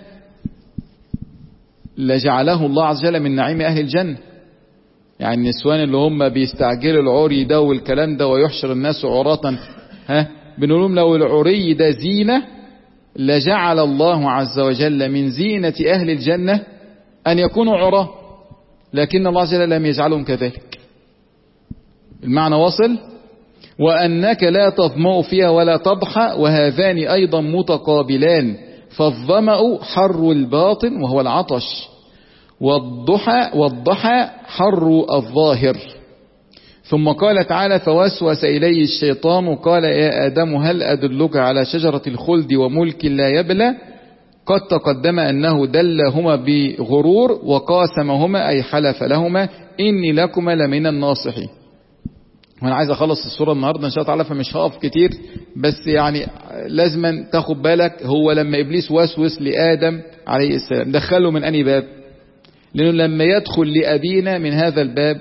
لجعله الله عز وجل من نعيم أهل الجنة. يعني النسوان اللي هم بيستعجلوا العري ده والكلام ده ويحشر الناس عراة، ها بنقول لهم لو العري ده زينة لجعل الله عز وجل من زينة أهل الجنة أن يكونوا عراة، لكن الله عز وجل لم يجعلهم كذلك. المعنى وصل؟ وأنك لا تظمأ فيها ولا تضحى، وهذان أيضا متقابلان. فالظمأ حر الباطن وهو العطش، والضحى والضحى حر الظاهر. ثم قال تعالى: فوسوس إليه الشيطان قال يا آدم هل أدلك على شجرة الخلد وملك لا يبلى. قد تقدم أنه دلهما بغرور وقاسمهما أي حلف لهما إني لكما لمن الناصحين. وانا عايز اخلص الصورة النهاردة ان شاء الله تعالى، فمش هقف كتير، بس يعني لازم تاخد بالك. هو لما ابليس وسوس لآدم عليه السلام دخله من اني باب؟ لانه لما يدخل لأبينا من هذا الباب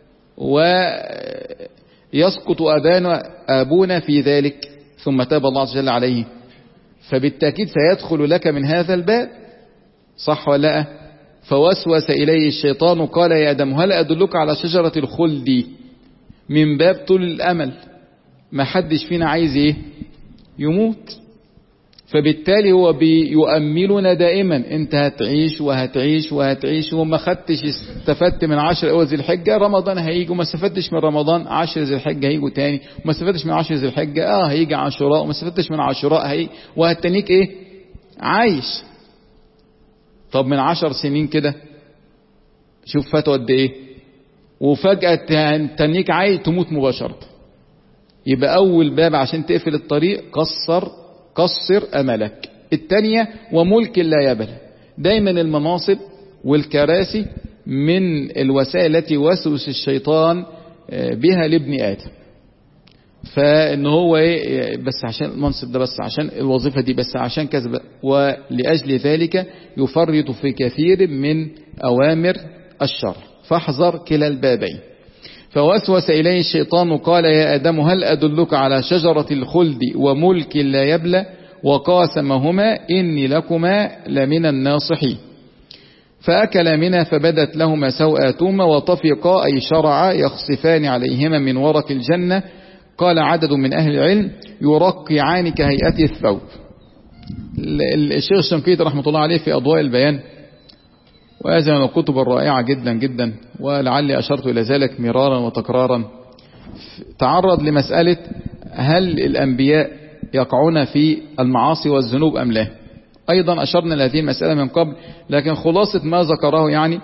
ويسقط أبانا أبونا في ذلك ثم تاب الله عز وجل عليه، فبالتأكيد سيدخل لك من هذا الباب، صح ولا لا؟ فوسوس إليه الشيطان قال يا آدم هل أدلك على شجرة الخلد، من باب طول الأمل. ما حدش فينا عايز ايه؟ يموت. فبالتالي هو بيؤملنا دائما، انت هتعيش وهتعيش وهتعيش، وما خدتش استفدت من عشر اول ذي الحجة رمضان هيجي، وما استفدتش من رمضان عشر ذي الحجة هيجوا تاني، وما استفدتش من عشر ذي الحجة اه هيجي عاشوراء، وما استفدتش من عاشوراء هيجي، وهتنيك ايه؟ عايش. طب من عشر سنين كده شوف فاتوا قد ايه، وفجأة تنيك عايز تموت مباشرة. يبقى اول باب عشان تقفل الطريق قصر قصر املك. التانية وملك لا يبلى. دايما المناصب والكراسي من الوسائل التي وسوس الشيطان بها لابن آدم. فان هو ايه بس عشان المنصب ده، بس عشان الوظيفة دي، بس عشان كذا، ولأجل ذلك يفرط في كثير من اوامر الشر. فاحذر كلا البابين. فوسوس إليه الشيطان قال يا آدم هل أدلك على شجرة الخلد وملك لا يبلى وقاسمهما إني لكما لمن الناصحين. فأكلا منها فبدت لهما سوآتهما وطفقا أي شرعا يخصفان عليهما من ورق الجنة. قال عدد من أهل العلم يرقعان كهيئة الثوب. الشيخ الشنقيطي رحمة الله عليه في أضواء البيان، وهذا من الكتب الرائعة جدا جدا، ولعلي أشرت إلى ذلك مرارا وتكرارا، تعرض لمسألة هل الأنبياء يقعون في المعاصي والذنوب أم لا. أيضا أشرنا لهذه المسألة من قبل، لكن خلاصة ما ذكره يعني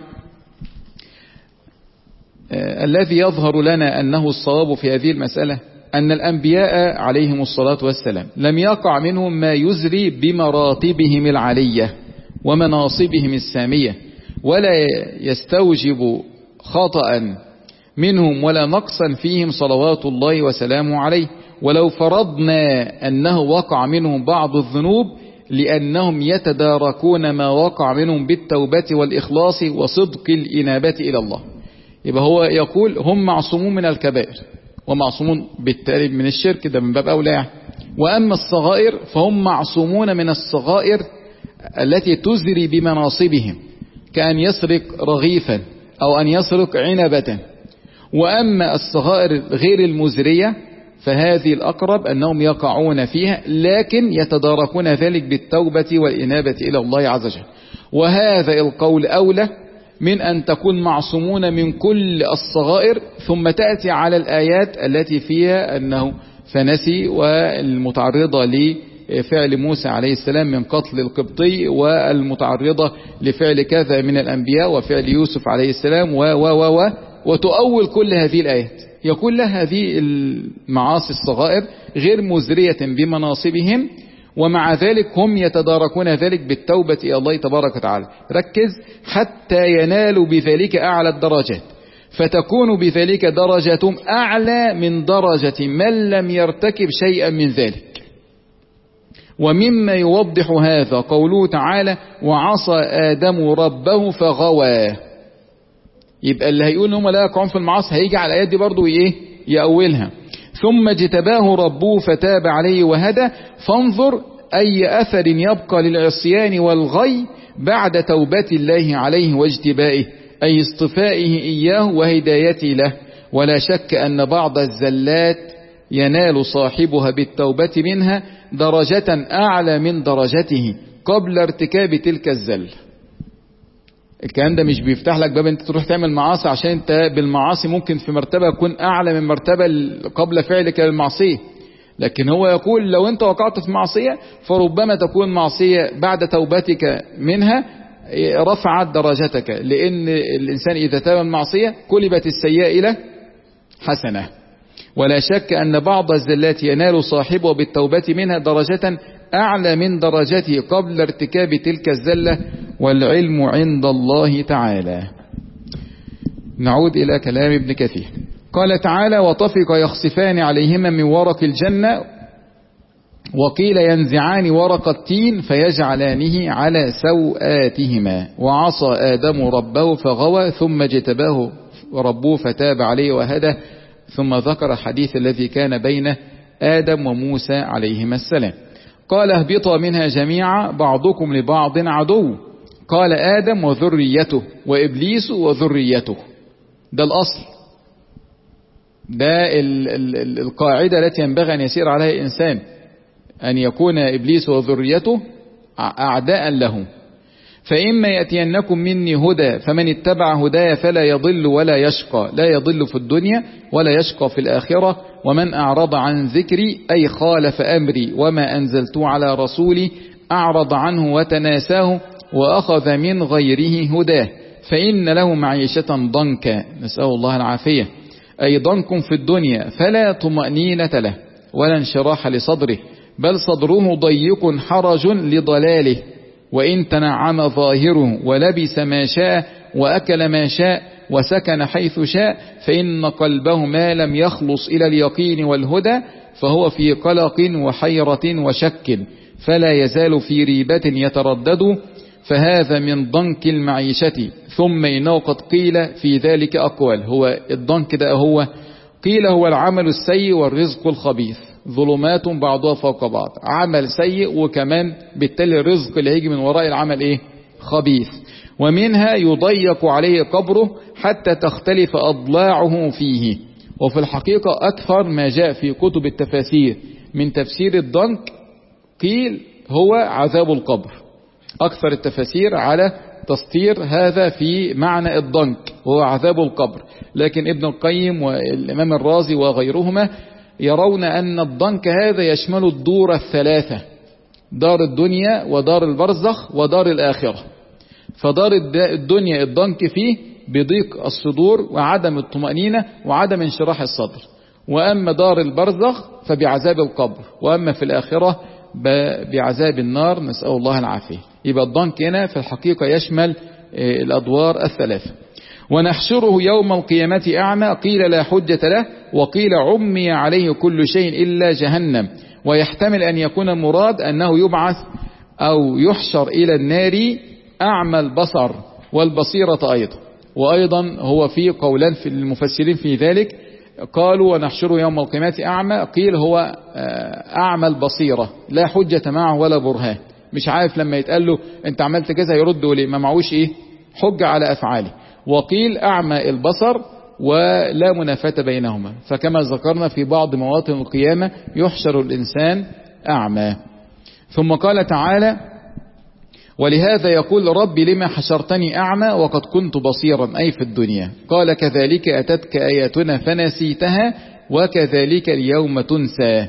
آه الذي يظهر لنا أنه الصواب في هذه المسألة أن الأنبياء عليهم الصلاة والسلام لم يقع منهم ما يزري بمراتبهم العالية ومناصبهم السامية، ولا يستوجب خطأ منهم ولا نقصا فيهم صلوات الله وسلامه عليه. ولو فرضنا أنه وقع منهم بعض الذنوب لأنهم يتداركون ما وقع منهم بالتوبة والإخلاص وصدق الإنابة إلى الله، يبقى هو يقول هم معصومون من الكبائر ومعصومون بالتالي من الشرك، ده من باب أولى. وأما الصغائر فهم معصومون من الصغائر التي تزري بمناصبهم، كأن يسرق رغيفا أو أن يسرق عنبة. وأما الصغائر غير المزرية فهذه الأقرب أنهم يقعون فيها، لكن يتداركون ذلك بالتوبة والإنابة إلى الله عز وجل. وهذا القول أولى من أن تكون معصومون من كل الصغائر، ثم تأتي على الآيات التي فيها أنه فنسي والمتعرضة لفعل موسى عليه السلام من قتل القبطي، والمتعرضة لفعل كذا من الأنبياء وفعل يوسف عليه السلام و و و و وتؤول كل هذه الآيات. يقول لها هذه المعاصي الصغائر غير مزرية بمناصبهم، ومع ذلك هم يتداركون ذلك بالتوبة إلى الله تبارك وتعالى. ركز: حتى ينالوا بذلك أعلى الدرجات، فتكون بذلك درجة أعلى من درجة من لم يرتكب شيئا من ذلك. ومما يوضح هذا قوله تعالى: وعصى آدم ربه فغوى. يبقى اللي هيقول هم لا يقعون في المعاصي هيجي على الآيات دي برضو إيه يأولها. ثم اجتباه ربه فتاب عليه وهدى، فانظر أي أثر يبقى للعصيان والغي بعد توبة الله عليه واجتبائه، أي اصطفائه إياه وهدايته له. ولا شك أن بعض الزلات ينال صاحبها بالتوبة منها درجة أعلى من درجته قبل ارتكاب تلك الزل. الكلام ده مش بيفتح لك باب انت تروح تعمل معاصي عشان انت بالمعاصي ممكن في مرتبة تكون اعلى من مرتبة قبل فعلك للمعصية، لكن هو يقول لو انت وقعت في معصية فربما تكون معصية بعد توبتك منها رفعت درجتك، لان الانسان اذا تاب من معصية قلبت السيئة الى حسنة. ولا شك ان بعض الزلات ينال صاحبه بالتوبة منها درجة أعلى من درجته قبل ارتكاب تلك الزلة، والعلم عند الله تعالى. نعود إلى كلام ابن كثير. قال تعالى: وطفق يخصفان عليهما من ورق الجنة، وقيل ينزعان ورق التين فيجعلانه على سوآتهما. وعصى آدم ربه فغوى، ثم اجتباه ربه فتاب عليه وهدى. ثم ذكر حديث الذي كان بين آدم وموسى عليهما السلام. قال: اهبطا منها جميعا بعضكم لبعض عدو. قال: آدم وذريته، وإبليس وذريته. ده الأصل، ده ال ال ال القاعدة التي ينبغي أن يسير عليها الإنسان، أن يكون إبليس وذريته أعداء له. فإما يأتينكم مني هدى فمن اتبع هدايا فلا يضل ولا يشقى، لا يضل في الدنيا ولا يشقى في الآخرة. ومن أعرض عن ذكري أي خالف أمري وما أنزلت على رسولي أعرض عنه وتناساه وأخذ من غيره هداه فإن له معيشة ضنكا، نسأل الله العافية، أي ضنك في الدنيا فلا طمأنينة له ولا انشراح لصدره، بل صدره ضيق حرج لضلاله. وإن تنعم ظاهره ولبس ما شاء وأكل ما شاء وسكن حيث شاء، فإن قلبه ما لم يخلص إلى اليقين والهدى فهو في قلق وحيرة وشك، فلا يزال في ريبة يتردد، فهذا من ضنك المعيشة. ثم إنه قد قيل في ذلك أقوال. هو الضنك ده هو قيل هو العمل السيء والرزق الخبيث، ظلمات بعضها فوق بعض، عمل سيء وكمان بالتالي الرزق اللي هيجي من وراء العمل ايه خبيث. ومنها يضيق عليه قبره حتى تختلف أضلاعه فيه. وفي الحقيقة أكثر ما جاء في كتب التفاسير من تفسير الضنك قيل هو عذاب القبر، أكثر التفاسير على تسطير هذا في معنى الضنك هو عذاب القبر. لكن ابن القيم والإمام الرازي وغيرهما يرون أن الضنك هذا يشمل الدور الثلاثة، دار الدنيا ودار البرزخ ودار الآخرة. فدار الدنيا الضنك فيه بضيق الصدور وعدم الطمأنينة وعدم انشراح الصدر، وأما دار البرزخ فبعذاب القبر، وأما في الآخرة بعذاب النار، نسأل الله العافية. يبقى الضنك هنا في الحقيقة يشمل الأدوار الثلاثة. ونحشره يوم القيامة أعمى، قيل لا حجة له، وقيل عمي عليه كل شيء إلا جهنم. ويحتمل أن يكون المراد أنه يبعث أو يحشر إلى النار أعمى البصر والبصيرة أيضا. وأيضا هو في قولان في المفسرين في ذلك، قالوا ونحشره يوم القيامة أعمى، قيل هو أعمى البصيرة لا حجة معه ولا برهان، مش عارف لما يتقال له أنت عملت كذا يرد وليه، ما معوش إيه حجة على أفعاله. وقيل أعمى البصر ولا منافاة بينهما، فكما ذكرنا في بعض مواطن القيامة يحشر الإنسان أعمى. ثم قال تعالى ولهذا يقول ربي لما حشرتني أعمى وقد كنت بصيرا، أي في الدنيا. قال كذلك أتتك آياتنا فنسيتها وكذلك اليوم تنسى.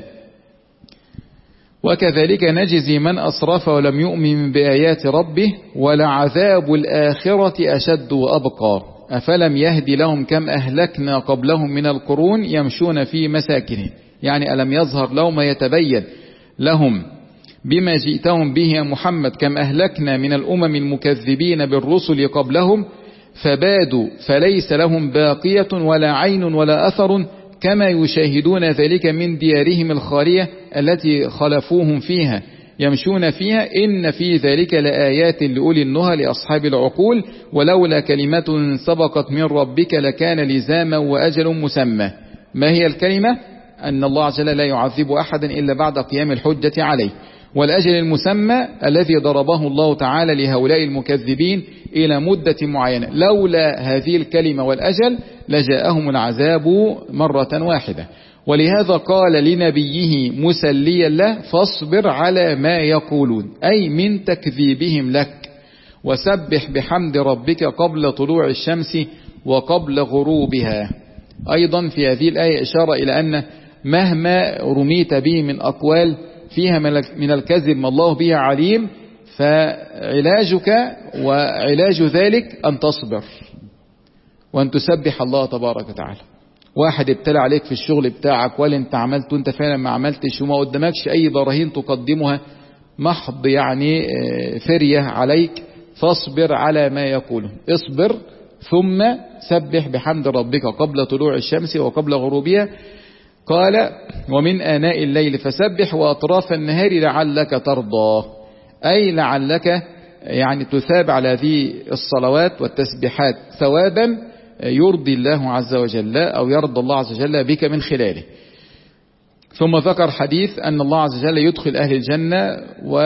وكذلك نجزي من أسرف ولم يؤمن بآيات ربه ولعذاب الآخرة أشد وأبقى أفلم يهدي لهم كم أهلكنا قبلهم من القرون يمشون في مساكنهم. يعني ألم يظهر لهم يتبين لهم بما جئتهم به يا محمد كم أهلكنا من الأمم المكذبين بالرسل قبلهم فبادوا فليس لهم باقية ولا عين ولا أثر كما يشاهدون ذلك من ديارهم الخالية التي خلفوهم فيها يمشون فيها إن في ذلك لآيات لأولي النهى لأصحاب العقول ولولا كلمة سبقت من ربك لكان لزاما وأجل مسمى. ما هي الكلمة؟ أن الله عز وجل لا يعذب أحدا إلا بعد قيام الحجة عليه، والأجل المسمى الذي ضربه الله تعالى لهؤلاء المكذبين إلى مدة معينة، لولا هذه الكلمة والأجل لجاءهم العذاب مرة واحدة. ولهذا قال لنبيه مسليا له فاصبر على ما يقولون أي من تكذيبهم لك وسبح بحمد ربك قبل طلوع الشمس وقبل غروبها. أيضا في هذه الآية إشارة إلى أن مهما رميت به من أقوال فيها من الكذب ما الله به عليم، فعلاجك وعلاج ذلك أن تصبر وأن تسبح الله تبارك وتعالى. واحد ابتلى عليك في الشغل بتاعك ولا انت عملت وانت فعلا ما عملتش وما قدامكش أي براهين تقدمها، محض يعني فرية عليك، فاصبر على ما يقوله. اصبر ثم سبح بحمد ربك قبل طلوع الشمس وقبل غروبها. قال ومن آناء الليل فسبح وأطراف النهار لعلك ترضى، أي لعلك يعني تثاب على هذه الصلوات والتسبيحات ثوابا يرضي الله عز وجل أو يرضى الله عز وجل بك من خلاله. ثم ذكر حديث أن الله عز وجل يدخل أهل الجنة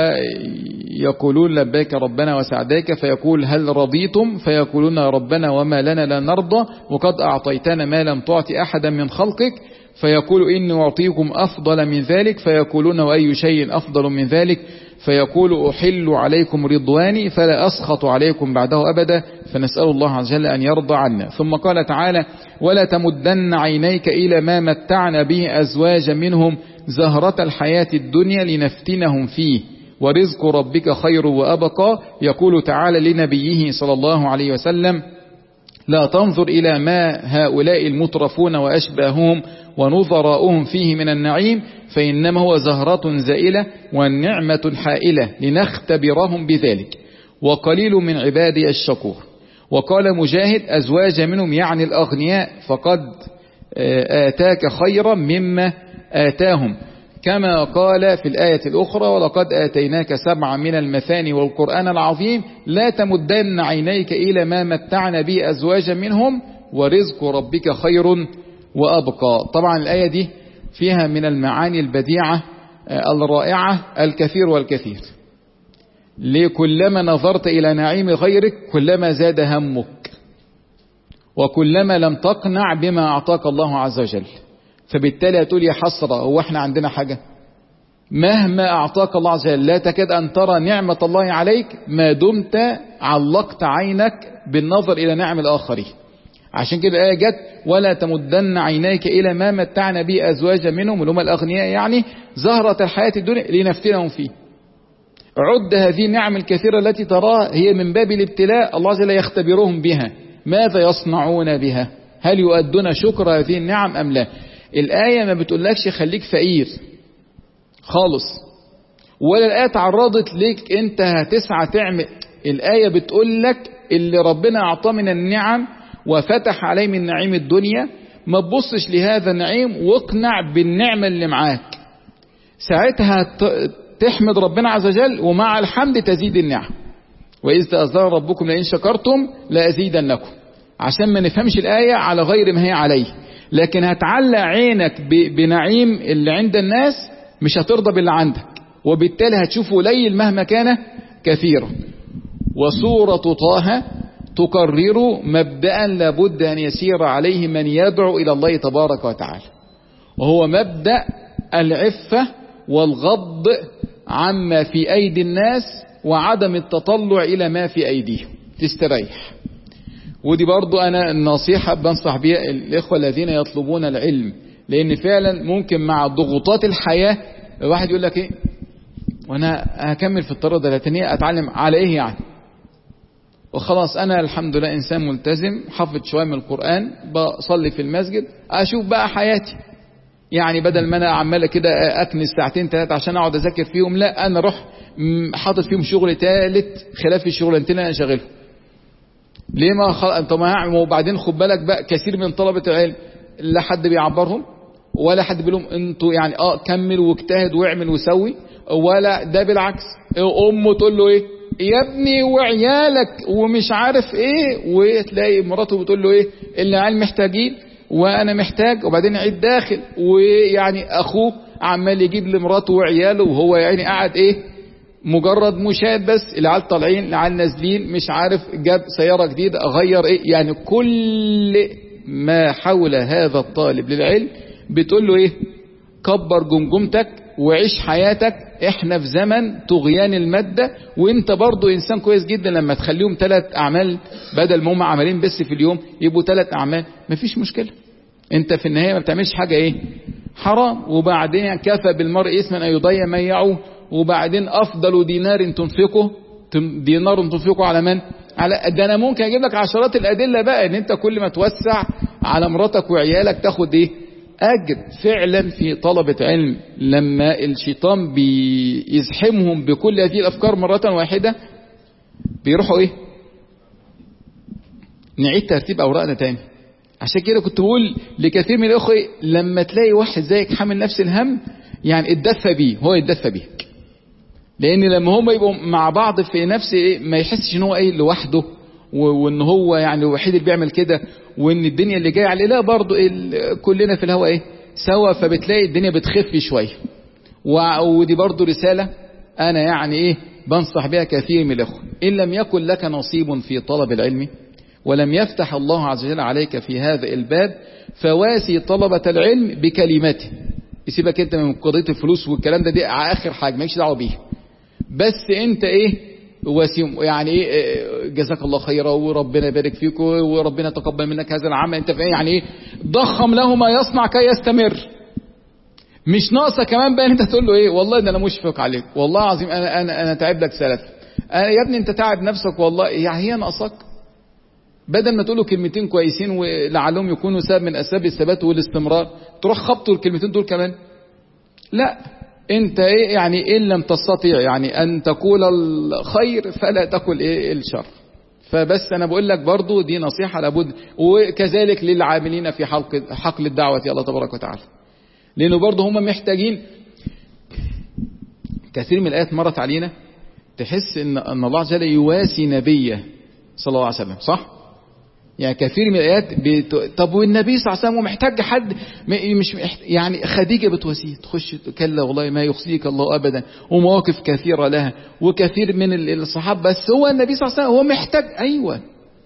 ويقولون لبيك ربنا وسعديك، فيقول هل رضيتم؟ فيقولون ربنا وما لنا لا نرضى وقد أعطيتنا ما لم تعط أحدا من خلقك، فيقول إني أعطيكم أفضل من ذلك، فيقولون وأي شيء أفضل من ذلك، فيقول أحل عليكم رضواني فلا أسخط عليكم بعده أبدا، فنسأل الله عز وجل أن يرضى عنا. ثم قال تعالى ولا تمدن عينيك إلى ما متعنا به أزواجا منهم زهرة الحياة الدنيا لنفتنهم فيه ورزق ربك خير وأبقى. يقول تعالى لنبيه صلى الله عليه وسلم لا تنظر إلى ما هؤلاء المترفون وأشباههم ونظراؤهم فيه من النعيم فإنما هو زهرة زائلة والنعمة حائلة لنختبرهم بذلك وقليل من عبادي الشكور. وقال مجاهد أزواج منهم يعني الأغنياء فقد آتاك خيرا مما آتاهم، كما قال في الآية الأخرى ولقد آتيناك سبعا من المثاني والقرآن العظيم لا تمدن عينيك إلى ما متعنا به أزواجا منهم ورزق ربك خير وأبقى. طبعا الآية دي فيها من المعاني البديعة الرائعة الكثير والكثير. لكلما نظرت إلى نعيم غيرك كلما زاد همك وكلما لم تقنع بما أعطاك الله عز وجل، فبالتالي تقول يا حسرة هو احنا عندنا حاجة؟ مهما أعطاك الله عز وجل لا تكاد أن ترى نعمة الله عليك ما دمت علقت عينك بالنظر إلى نعم الآخرين. عشان كده الآية جت ولا تمدن عينيك إلى ما متعنا به أزواجا منهم اللي هم الأغنياء، يعني زهرة الحياة الدنيا لنفتنهم فيه. عد هذه النعم الكثيرة التي تراها هي من باب الابتلاء، الله عز وجل يختبرهم بها ماذا يصنعون بها، هل يؤدون شكر هذه النعم أم لا. الآية ما بتقولكش خليك فقير خالص، ولا الآية تعرضت ليك انت هتسعى تعمل. الآية بتقولك اللي ربنا أعطاه من النعم وفتح عليه من نعيم الدنيا ما تبصش لهذا النعيم واقنع بالنعمة اللي معاك، ساعتها تحمد ربنا عز وجل ومع الحمد تزيد النعم. وإذ تأذن ربكم لئن شكرتم لأزيدنكم، عشان ما نفهمش الآية على غير ما هي عليه. لكن هتعلق عينك بنعيم اللي عند الناس مش هترضى باللي عندك، وبالتالي هتشوفه قليل مهما كان كثيرا. وسورة طه تكرر مبدأ لابد أن يسير عليه من يدعو إلى الله تبارك وتعالى، وهو مبدأ العفة والغض عما في أيدي الناس وعدم التطلع إلى ما في أيديهم، تستريح. ودي برضو أنا النصيحة بنصح بيها الإخوة الذين يطلبون العلم، لأن فعلا ممكن مع ضغوطات الحياة الواحد يقول لك إيه، وأنا هكمل في الطريقة الثلاثينية أتعلم على إيه يعني؟ وخلاص أنا الحمد لله إنسان ملتزم، حفظ شوية من القرآن، بصلي في المسجد، أشوف بقى حياتي. يعني بدل ما أنا عمال كده أكنس ساعتين ثلاثة عشان أقعد أذاكر فيهم، لا أنا أروح حاطط فيهم شغل ثالث خلاف الشغلانتين اللي أنا شغالهم. ليه ما خل... انت ما هعمل. وبعدين خد بالك بقى، كثير من طلبة العلم لا حد بيعبرهم ولا حد بيقول لهم انتوا يعني اه كمل واجتهد واعمل وسوي، ولا ده بالعكس. امه تقول له ايه يا ابني وعيالك ومش عارف ايه، وتلاقي مراته بتقول له ايه اللي العيال محتاجين وانا محتاج، وبعدين عيد داخل، ويعني اخوه عمال يجيب لمراته وعياله وهو يعني قاعد ايه مجرد مشاهد بس. العيال طالعين العيال نازلين، مش عارف جاب سيارة جديدة اغير ايه، يعني كل ما حول هذا الطالب للعلم بتقول له ايه كبر جمجمتك وعيش حياتك. احنا في زمن طغيان المادة، وانت برضو انسان كويس جدا لما تخليهم ثلاث اعمال بدل ما هم عملين بس في اليوم يبقوا ثلاث اعمال، مفيش مشكلة. انت في النهاية ما بتعملش حاجة ايه حرام. وبعدين كفى بالمرء اسما ان يضيع من يعوه. وبعدين افضل دينار تنفقه دينار تنفقه على من؟ على ده. انا ممكن اجيب لك عشرات الادله بقى ان انت كل ما توسع على مراتك وعيالك تاخد ايه اجر. فعلا في طلبة علم لما الشيطان بيزحمهم بكل هذه الافكار مرة واحدة بيروحوا ايه نعيد ترتيب اوراقنا تاني. عشان كده كنت بقول لكثير من الاخوة لما تلاقي واحد زيك حامل نفس الهم يعني اتدفى بيه، هو يتدفى بيك. لان لما هم يبقوا مع بعض في نفس ايه ما يحسش ان هو ايه لوحده، وان هو يعني الوحيد اللي بيعمل كده، وان الدنيا اللي جايه عليه لا برضه إيه كلنا في الهوا ايه سوا. فبتلاقي الدنيا بتخف شويه. ودي برضه رساله انا يعني ايه بنصح بها كثير من الاخوه. ان لم يكن لك نصيب في طلب العلم ولم يفتح الله عز وجل عليك في هذا الباب، فواسي طلبة العلم بكلمته. يسيبك انت من قضيه الفلوس والكلام ده، دي اخر حاجه مالكش دعوه بيه. بس انت ايه وسيم يعني ايه جزاك الله خيرا وربنا يبارك فيك وربنا يتقبل منك هذا العمل. انت في ايه يعني ايه ضخم له ما يصنع كي يستمر. مش ناقصه كمان بقى انت تقول له ايه والله ده انا مشفق عليك والله العظيم انا انا انا تعب لك سلف. أنا يا ابني انت تعب نفسك والله، يعني هي ناقصك؟ بدل ما تقول له كلمتين كويسين ولعلهم يكونوا سبب من اسباب الثبات والاستمرار، تروح خبطوا الكلمتين دول كمان. لا انت ايه يعني ان لم تستطيع يعني ان تقول الخير فلا تقل ايه الشر. فبس انا بقول لك برضو دي نصيحة لابد، وكذلك للعاملين في حلق حقل الدعوة الله تبارك وتعالى، لانه برضو هم محتاجين. كثير من الايات مرت علينا تحس ان ان الله عز وجل يواسي نبيه صلى الله عليه وسلم، صح؟ يعني كثير من الآيات بت... طب والنبي صلى الله عليه وسلم محتاج حد مش يعني خديجة بتواسيه تخش كلا والله ما يخزيك الله أبدا، ومواقف كثيرة لها وكثير من الصحابة. بس هو النبي صلى الله عليه وسلم هو محتاج، أيوة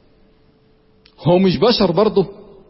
هو مش بشر برضه.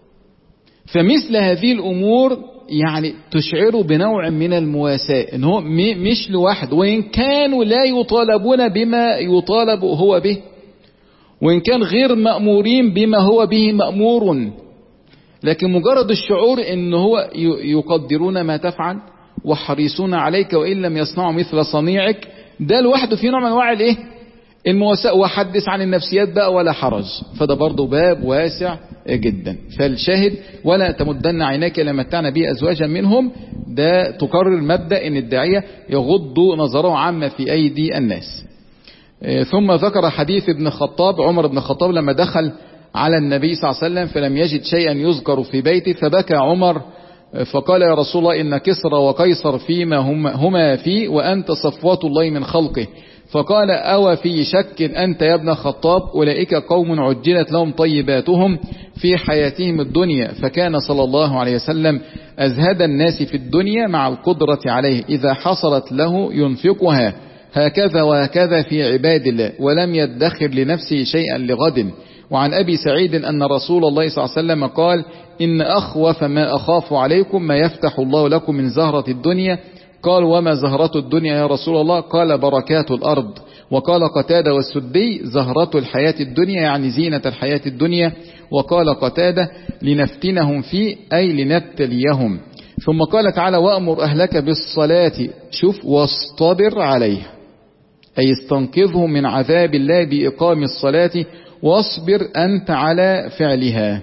فمثل هذه الأمور يعني تشعر بنوع من المواساة ان هو مش لوحد، وإن كانوا لا يطالبون بما يطالب هو به، وإن كان غير مأمورين بما هو به مأمور، لكن مجرد الشعور ان هو يقدرون ما تفعل وحريصون عليك وإن لم يصنعوا مثل صنيعك، ده لوحده في نوع من انواع الايه المواساة. وحدث عن النفسيات بقى ولا حرج، فده برضه باب واسع جدا. فالشاهد ولا تمدن عيناك إلى متعنا به أزواجا منهم، ده تقرر مبدأ ان الداعية يغض نظره عما في أيدي الناس. ثم ذكر حديث ابن الخطاب، عمر بن الخطاب لما دخل على النبي صلى الله عليه وسلم فلم يجد شيئا يذكر في بيته، فبكى عمر فقال يا رسول الله إن كسرى وقيصر فيما هما فيه وأنت صفوات الله من خلقه. فقال أو في شك أنت يا ابن الخطاب؟ أولئك قوم عجلت لهم طيباتهم في حياتهم الدنيا، فكان صلى الله عليه وسلم أزهد الناس في الدنيا مع القدرة عليه، إذا حصلت له ينفقها هكذا وهكذا في عباد الله، ولم يدخر لنفسه شيئا لغد. وعن أبي سعيد أن رسول الله صلى الله عليه وسلم قال إن أخوف ما أخاف عليكم ما يفتح الله لكم من زهرة الدنيا. قال وما زهرة الدنيا يا رسول الله؟ قال بركات الأرض وقال قتادة والسدي زهرة الحياة الدنيا يعني زينة الحياة الدنيا. وقال قتادة لنفتنهم فيه أي لنبتليهم. ثم قال تعالى وأمر أهلك بالصلاة شوف واصطبر عليها أي استنقذهم من عذاب الله بإقام الصلاة واصبر أنت على فعلها.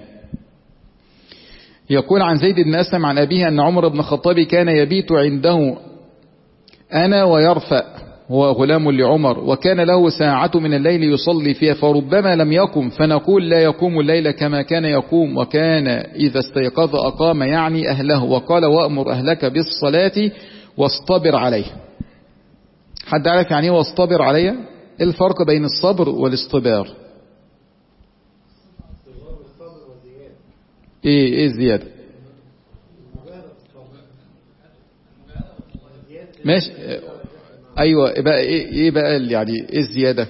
يقول عن زيد بن أسلم عن أبيه أن عمر بن الخطاب كان يبيت عنده أنا ويرفأ هو غلام لعمر وكان له ساعة من الليل يصلي فيها فربما لم يقم فنقول لا يقوم الليل كما كان يقوم وكان إذا استيقظ أقام يعني أهله. وقال وأمر أهلك بالصلاة واصطبر عليه. حد عارف يعني ايه واصطبر عليه؟ الفرق بين الصبر والاصطبار ايه ايه الزيادة؟ ماشي ايوه بقى ايه ايه بقى يعني ايه الزيادة؟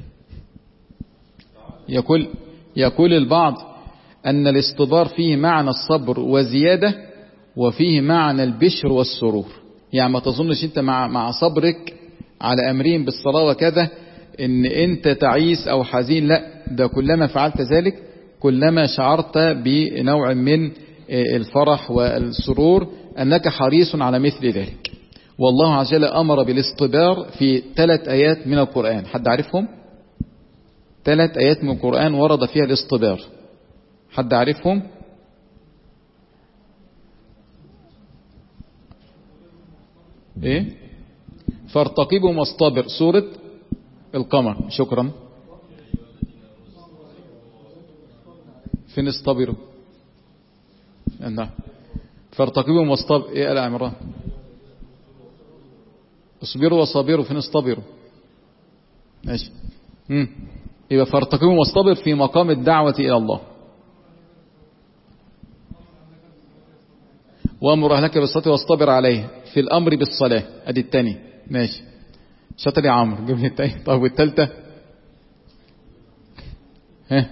يقول يقول البعض ان الاصطبار فيه معنى الصبر وزيادة وفيه معنى البشر والسرور. يعني ما تظنش انت مع مع صبرك على امرين بالصلاة وكذا ان انت تعيس او حزين، لا ده كلما فعلت ذلك كلما شعرت بنوع من الفرح والسرور انك حريص على مثل ذلك. والله عز وجل امر بالاصطبار في ثلاث ايات من القرآن. حد عارفهم؟ ثلاث ايات من القرآن ورد فيها الاصطبار. حد عارفهم؟ ايه؟ فارتقبوا واصطبر سورة القمر. شكرا. فين اصطبروا؟ نعم. فارتقبوا واصطبر ايه آل عمران؟ اصبروا وصابروا. فين اصطبروا؟ ماشي. امم يبقى فارتقبوا واصطبر في مقام الدعوة الى الله. وامر اهلك بالصلاة واصطبر عليه في الامر بالصلاة. ادي الثاني. ماشي شاطر يا عمرو. جيب لي الثاني. طب والثالثه؟ ها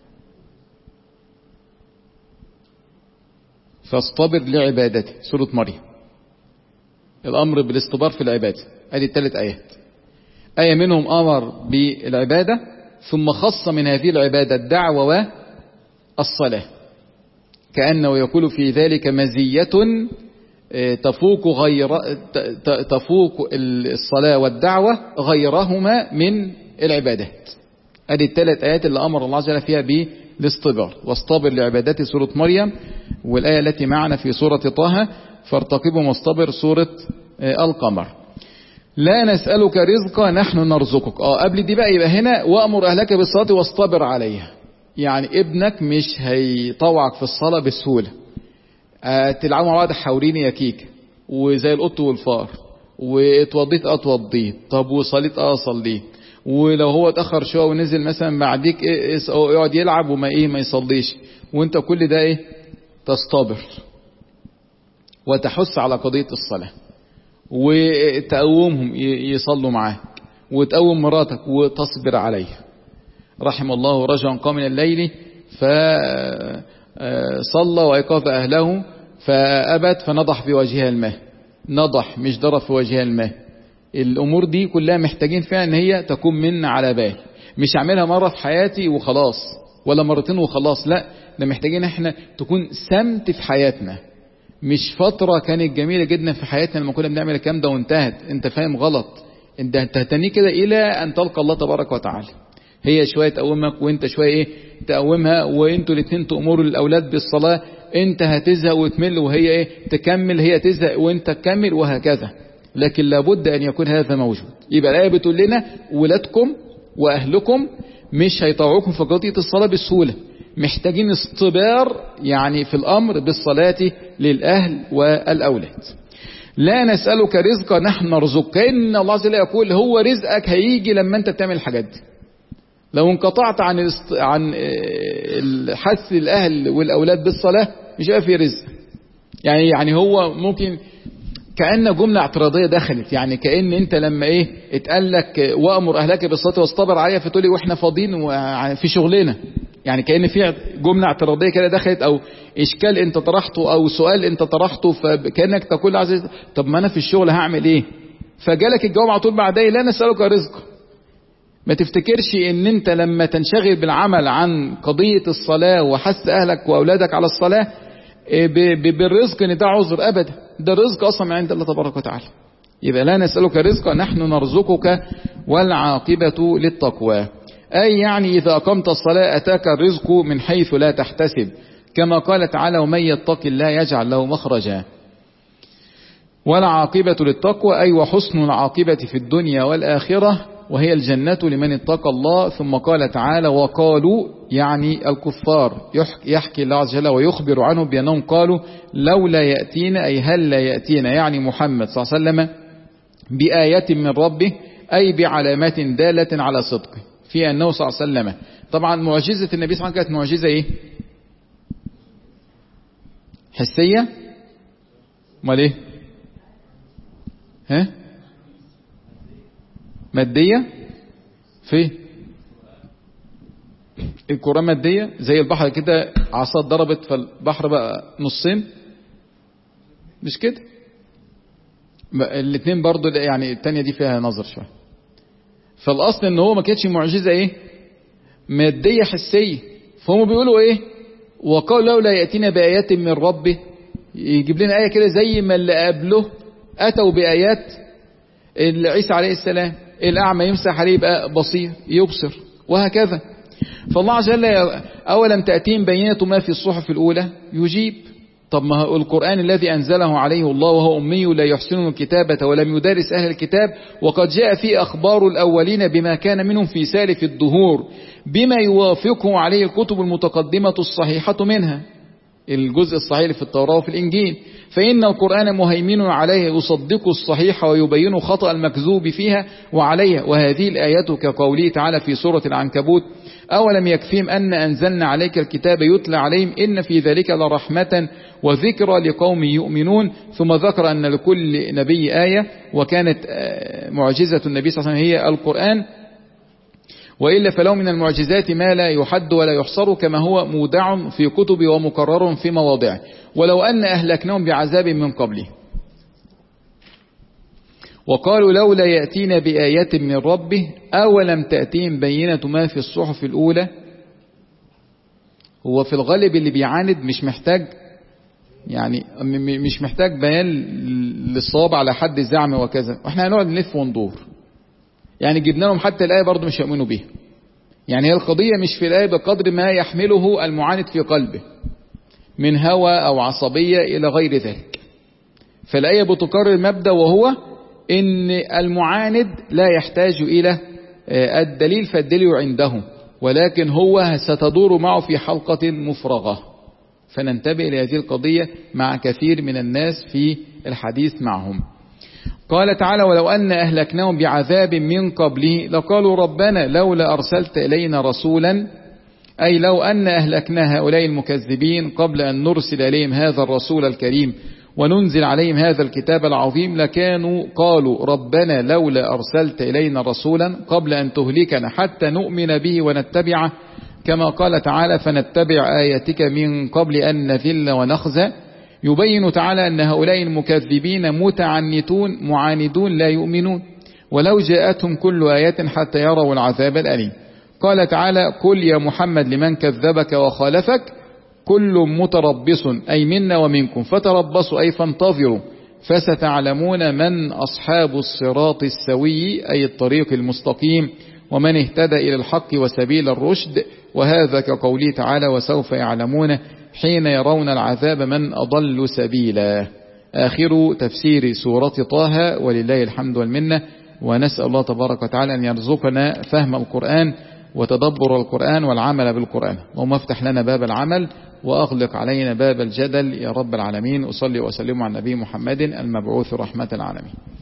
فاصطبر لعبادتي سورة مريم. الامر بالاصطبار في العبادة. ادي الثلاث ايات. ايه منهم امر بالعبادة ثم خص من هذه العبادة الدعوة والصلاة كأنه يقول في ذلك مزية تفوق غير تفوق الصلاة والدعوة غيرهما من العبادات. ادي الثلاث ايات اللي امر الله عز وجل فيها بالاصطبار. واصطبر لعبادتي سورة مريم. والآية التي معنا في سورة طه فارتقبوا واصطبر سورة القمر. لا نسألك رزقا نحن نرزقك. اه قبل دي بقى يبقى هنا وأمر أهلك بالصلاة واصطبر عليها. يعني ابنك مش هيطوعك في الصلاة بسهولة. آه تلعبوا مع بعض حوريني يا كيك وزي القط والفار واتوضيت اه اتوضيت طب وصليت اه صليت ولو هو اتأخر شوية ونزل مثلا بعديك ايه يقعد يلعب وما ايه ما يصليش وانت كل ده ايه تصطبر وتحث على قضية الصلاة وتقومهم يصلوا معاك وتقوم مراتك وتصبر عليها. رحم الله رجلا قام من الليل فصلى وأيقظ أهله فأبت فنضح في وجهها الماء. نضح مش ضرب في وجهها الماء. الأمور دي كلها محتاجين فيها ان هي تكون منا على بال. مش اعملها مرة في حياتي وخلاص ولا مرتين وخلاص، لا ده محتاجين احنا تكون سمت في حياتنا. مش فترة كانت جميلة جدا في حياتنا لما كنا بنعمل الكلام ده وانتهت. انت فاهم غلط. انت هتهتني كده الى ان تلقى الله تبارك وتعالى. هي شوية تقومك وانت شوية ايه تقومها وانتوا الاثنين تأمروا الاولاد بالصلاة. انت هتزهق وتمل وهي ايه تكمل، هي تزهق وانت تكمل وهكذا. لكن لابد ان يكون هذا موجود. يبقى الآية بتقول لنا ولادكم واهلكم مش هيطوعوكم في قضية الصلاة بسهولة. محتاجين اصطبار يعني في الامر بالصلاة للاهل والاولاد. لا نسألك رزقا نحن نرزقك. كأن الله عز وجل يقول هو رزقك هيجي لما انت بتعمل الحاجات دي. لو انقطعت عن الاست... عن حث الاهل والاولاد بالصلاة مش هيبقى في رزق. يعني يعني هو ممكن كأن جملة اعتراضية دخلت. يعني كأن انت لما ايه اتقال لك وامر اهلك بالصلاة واصطبر عليها فتقولي واحنا فاضيين في شغلنا. يعني كأن في جملة اعتراضية كده دخلت او اشكال انت طرحته او سؤال انت طرحته فكأنك تقول عزيز طب ما انا في الشغل هعمل ايه. فجالك الجواب على طول بعدين لا نسألك رزق. ما تفتكرش ان انت لما تنشغل بالعمل عن قضية الصلاة وحث اهلك واولادك على الصلاة بالرزق ان ده عذر. ابدا، ده الرزق اصلا من عند الله تبارك وتعالى. يبقى لا نسألك رزقا، نحن نرزقك والعاقبة للتقوى. اي يعني اذا اقمت الصلاة اتاك الرزق من حيث لا تحتسب، كما قال تعالى ومن يتق الله يجعل له مخرجا. والعاقبة للتقوى أي وحسن العاقبة في الدنيا والآخرة، وهي الجنة لمن اتقى الله. ثم قال تعالى وقالوا يعني الكفار، يحكي الله عز وجل ويخبر عنه بأنهم قالوا لولا يأتينا أي هل لا يأتينا يعني محمد صلى الله عليه وسلم بآية من ربه أي بعلامات دالة على صدقه في أنه صلى الله عليه وسلم. طبعا معجزة النبي صلى الله عليه وسلم كانت معجزة إيه؟ حسية؟ امال ايه؟ ها؟ مادية؟ في القرآن مادية زي البحر كده، عصا ضربت فالبحر بقى نصين، مش كده؟ الاثنين برضو يعني التانية دي فيها نظر شوية. فالأصل ان هو ما كانتش معجزة ايه؟ مادية حسية. فهم بيقولوا ايه؟ وقال لولا يأتينا بآيات من ربه، يجيب لنا آية كده زي ما اللي قبله أتوا بآيات عيسى عليه السلام، الأعمى يمسح عليه يبقى بصير يبصر وهكذا. فالله عز وجل أولم تأتيهم بينة ما في الصحف الأولى يجيب. طب ما هو القرآن الذي أنزله عليه الله وهو أمي لا يحسن الكتابة ولم يدارس أهل الكتاب، وقد جاء فيه أخبار الأولين بما كان منهم في سالف الدهور بما يوافقه عليه الكتب المتقدمة الصحيحة منها، الجزء الصحيح في التوراة وفي الإنجيل. فإن القرآن مهيمن عليه يصدق الصحيح ويبين خطأ المكذوب فيها وعليها. وهذه الآيات كقوله تعالى في سورة العنكبوت أولم يكفيهم أن أنزلنا عليك الكتاب يتلى عليهم إن في ذلك لرحمة وذكرى لقوم يؤمنون. ثم ذكر أن لكل نبي آية، وكانت معجزة النبي صلى الله عليه وسلم هي القرآن، وإلا فلو من المعجزات ما لا يحد ولا يحصر كما هو مودع في كتب ومكرر في مواضعه. ولو أن أهلكناهم بعذاب من قبله. وقالوا لولا يأتينا بآيات من ربه أولم تأتيهم بينة ما في الصحف الأولى. هو في الغالب اللي بيعاند مش محتاج يعني مش محتاج بيان للصواب على حد الزعم وكذا، واحنا هنقعد نلف وندور. يعني جبنا لهم حتى الآية برضو مش يؤمنوا بيها. يعني هي القضية مش في الآية بقدر ما يحمله المعاند في قلبه من هوى أو عصبية إلى غير ذلك. فالآية بتكرر مبدأ، وهو إن المعاند لا يحتاج إلى الدليل فالدليل عنده، ولكن هو ستدور معه في حلقة مفرغة. فننتبه لهذه القضية مع كثير من الناس في الحديث معهم. قال تعالى ولو أن أهلكناهم بعذاب من قبله لقالوا ربنا لولا أرسلت إلينا رسولا، أي لو أن أهلكنا هؤلاء المكذبين قبل أن نرسل إليهم هذا الرسول الكريم وننزل عليهم هذا الكتاب العظيم لكانوا قالوا ربنا لولا أرسلت إلينا رسولا قبل أن تهلكنا حتى نؤمن به ونتبعه، كما قال تعالى فنتبع آياتك من قبل أن نذل ونخزى. يبين تعالى أن هؤلاء المكذبين متعنتون معاندون لا يؤمنون، ولو جاءتهم كل آية حتى يروا العذاب الأليم. قال تعالى قل يا محمد لمن كذبك وخالفك كل متربص أي منا ومنكم فتربصوا أي فانتظروا فستعلمون من أصحاب الصراط السوي أي الطريق المستقيم ومن اهتدى إلى الحق وسبيل الرشد. وهذا كقوله تعالى وسوف يعلمون حين يرون العذاب من أضل سبيلا. آخر تفسير سورة طه ولله الحمد والمنة. ونسأل الله تبارك وتعالى أن يرزقنا فهم القرآن وتدبر القرآن والعمل بالقرآن. اللهم افتح لنا باب العمل وأغلق علينا باب الجدل يا رب العالمين. أصلي وأسلم على النبي محمد المبعوث رحمة العالمين.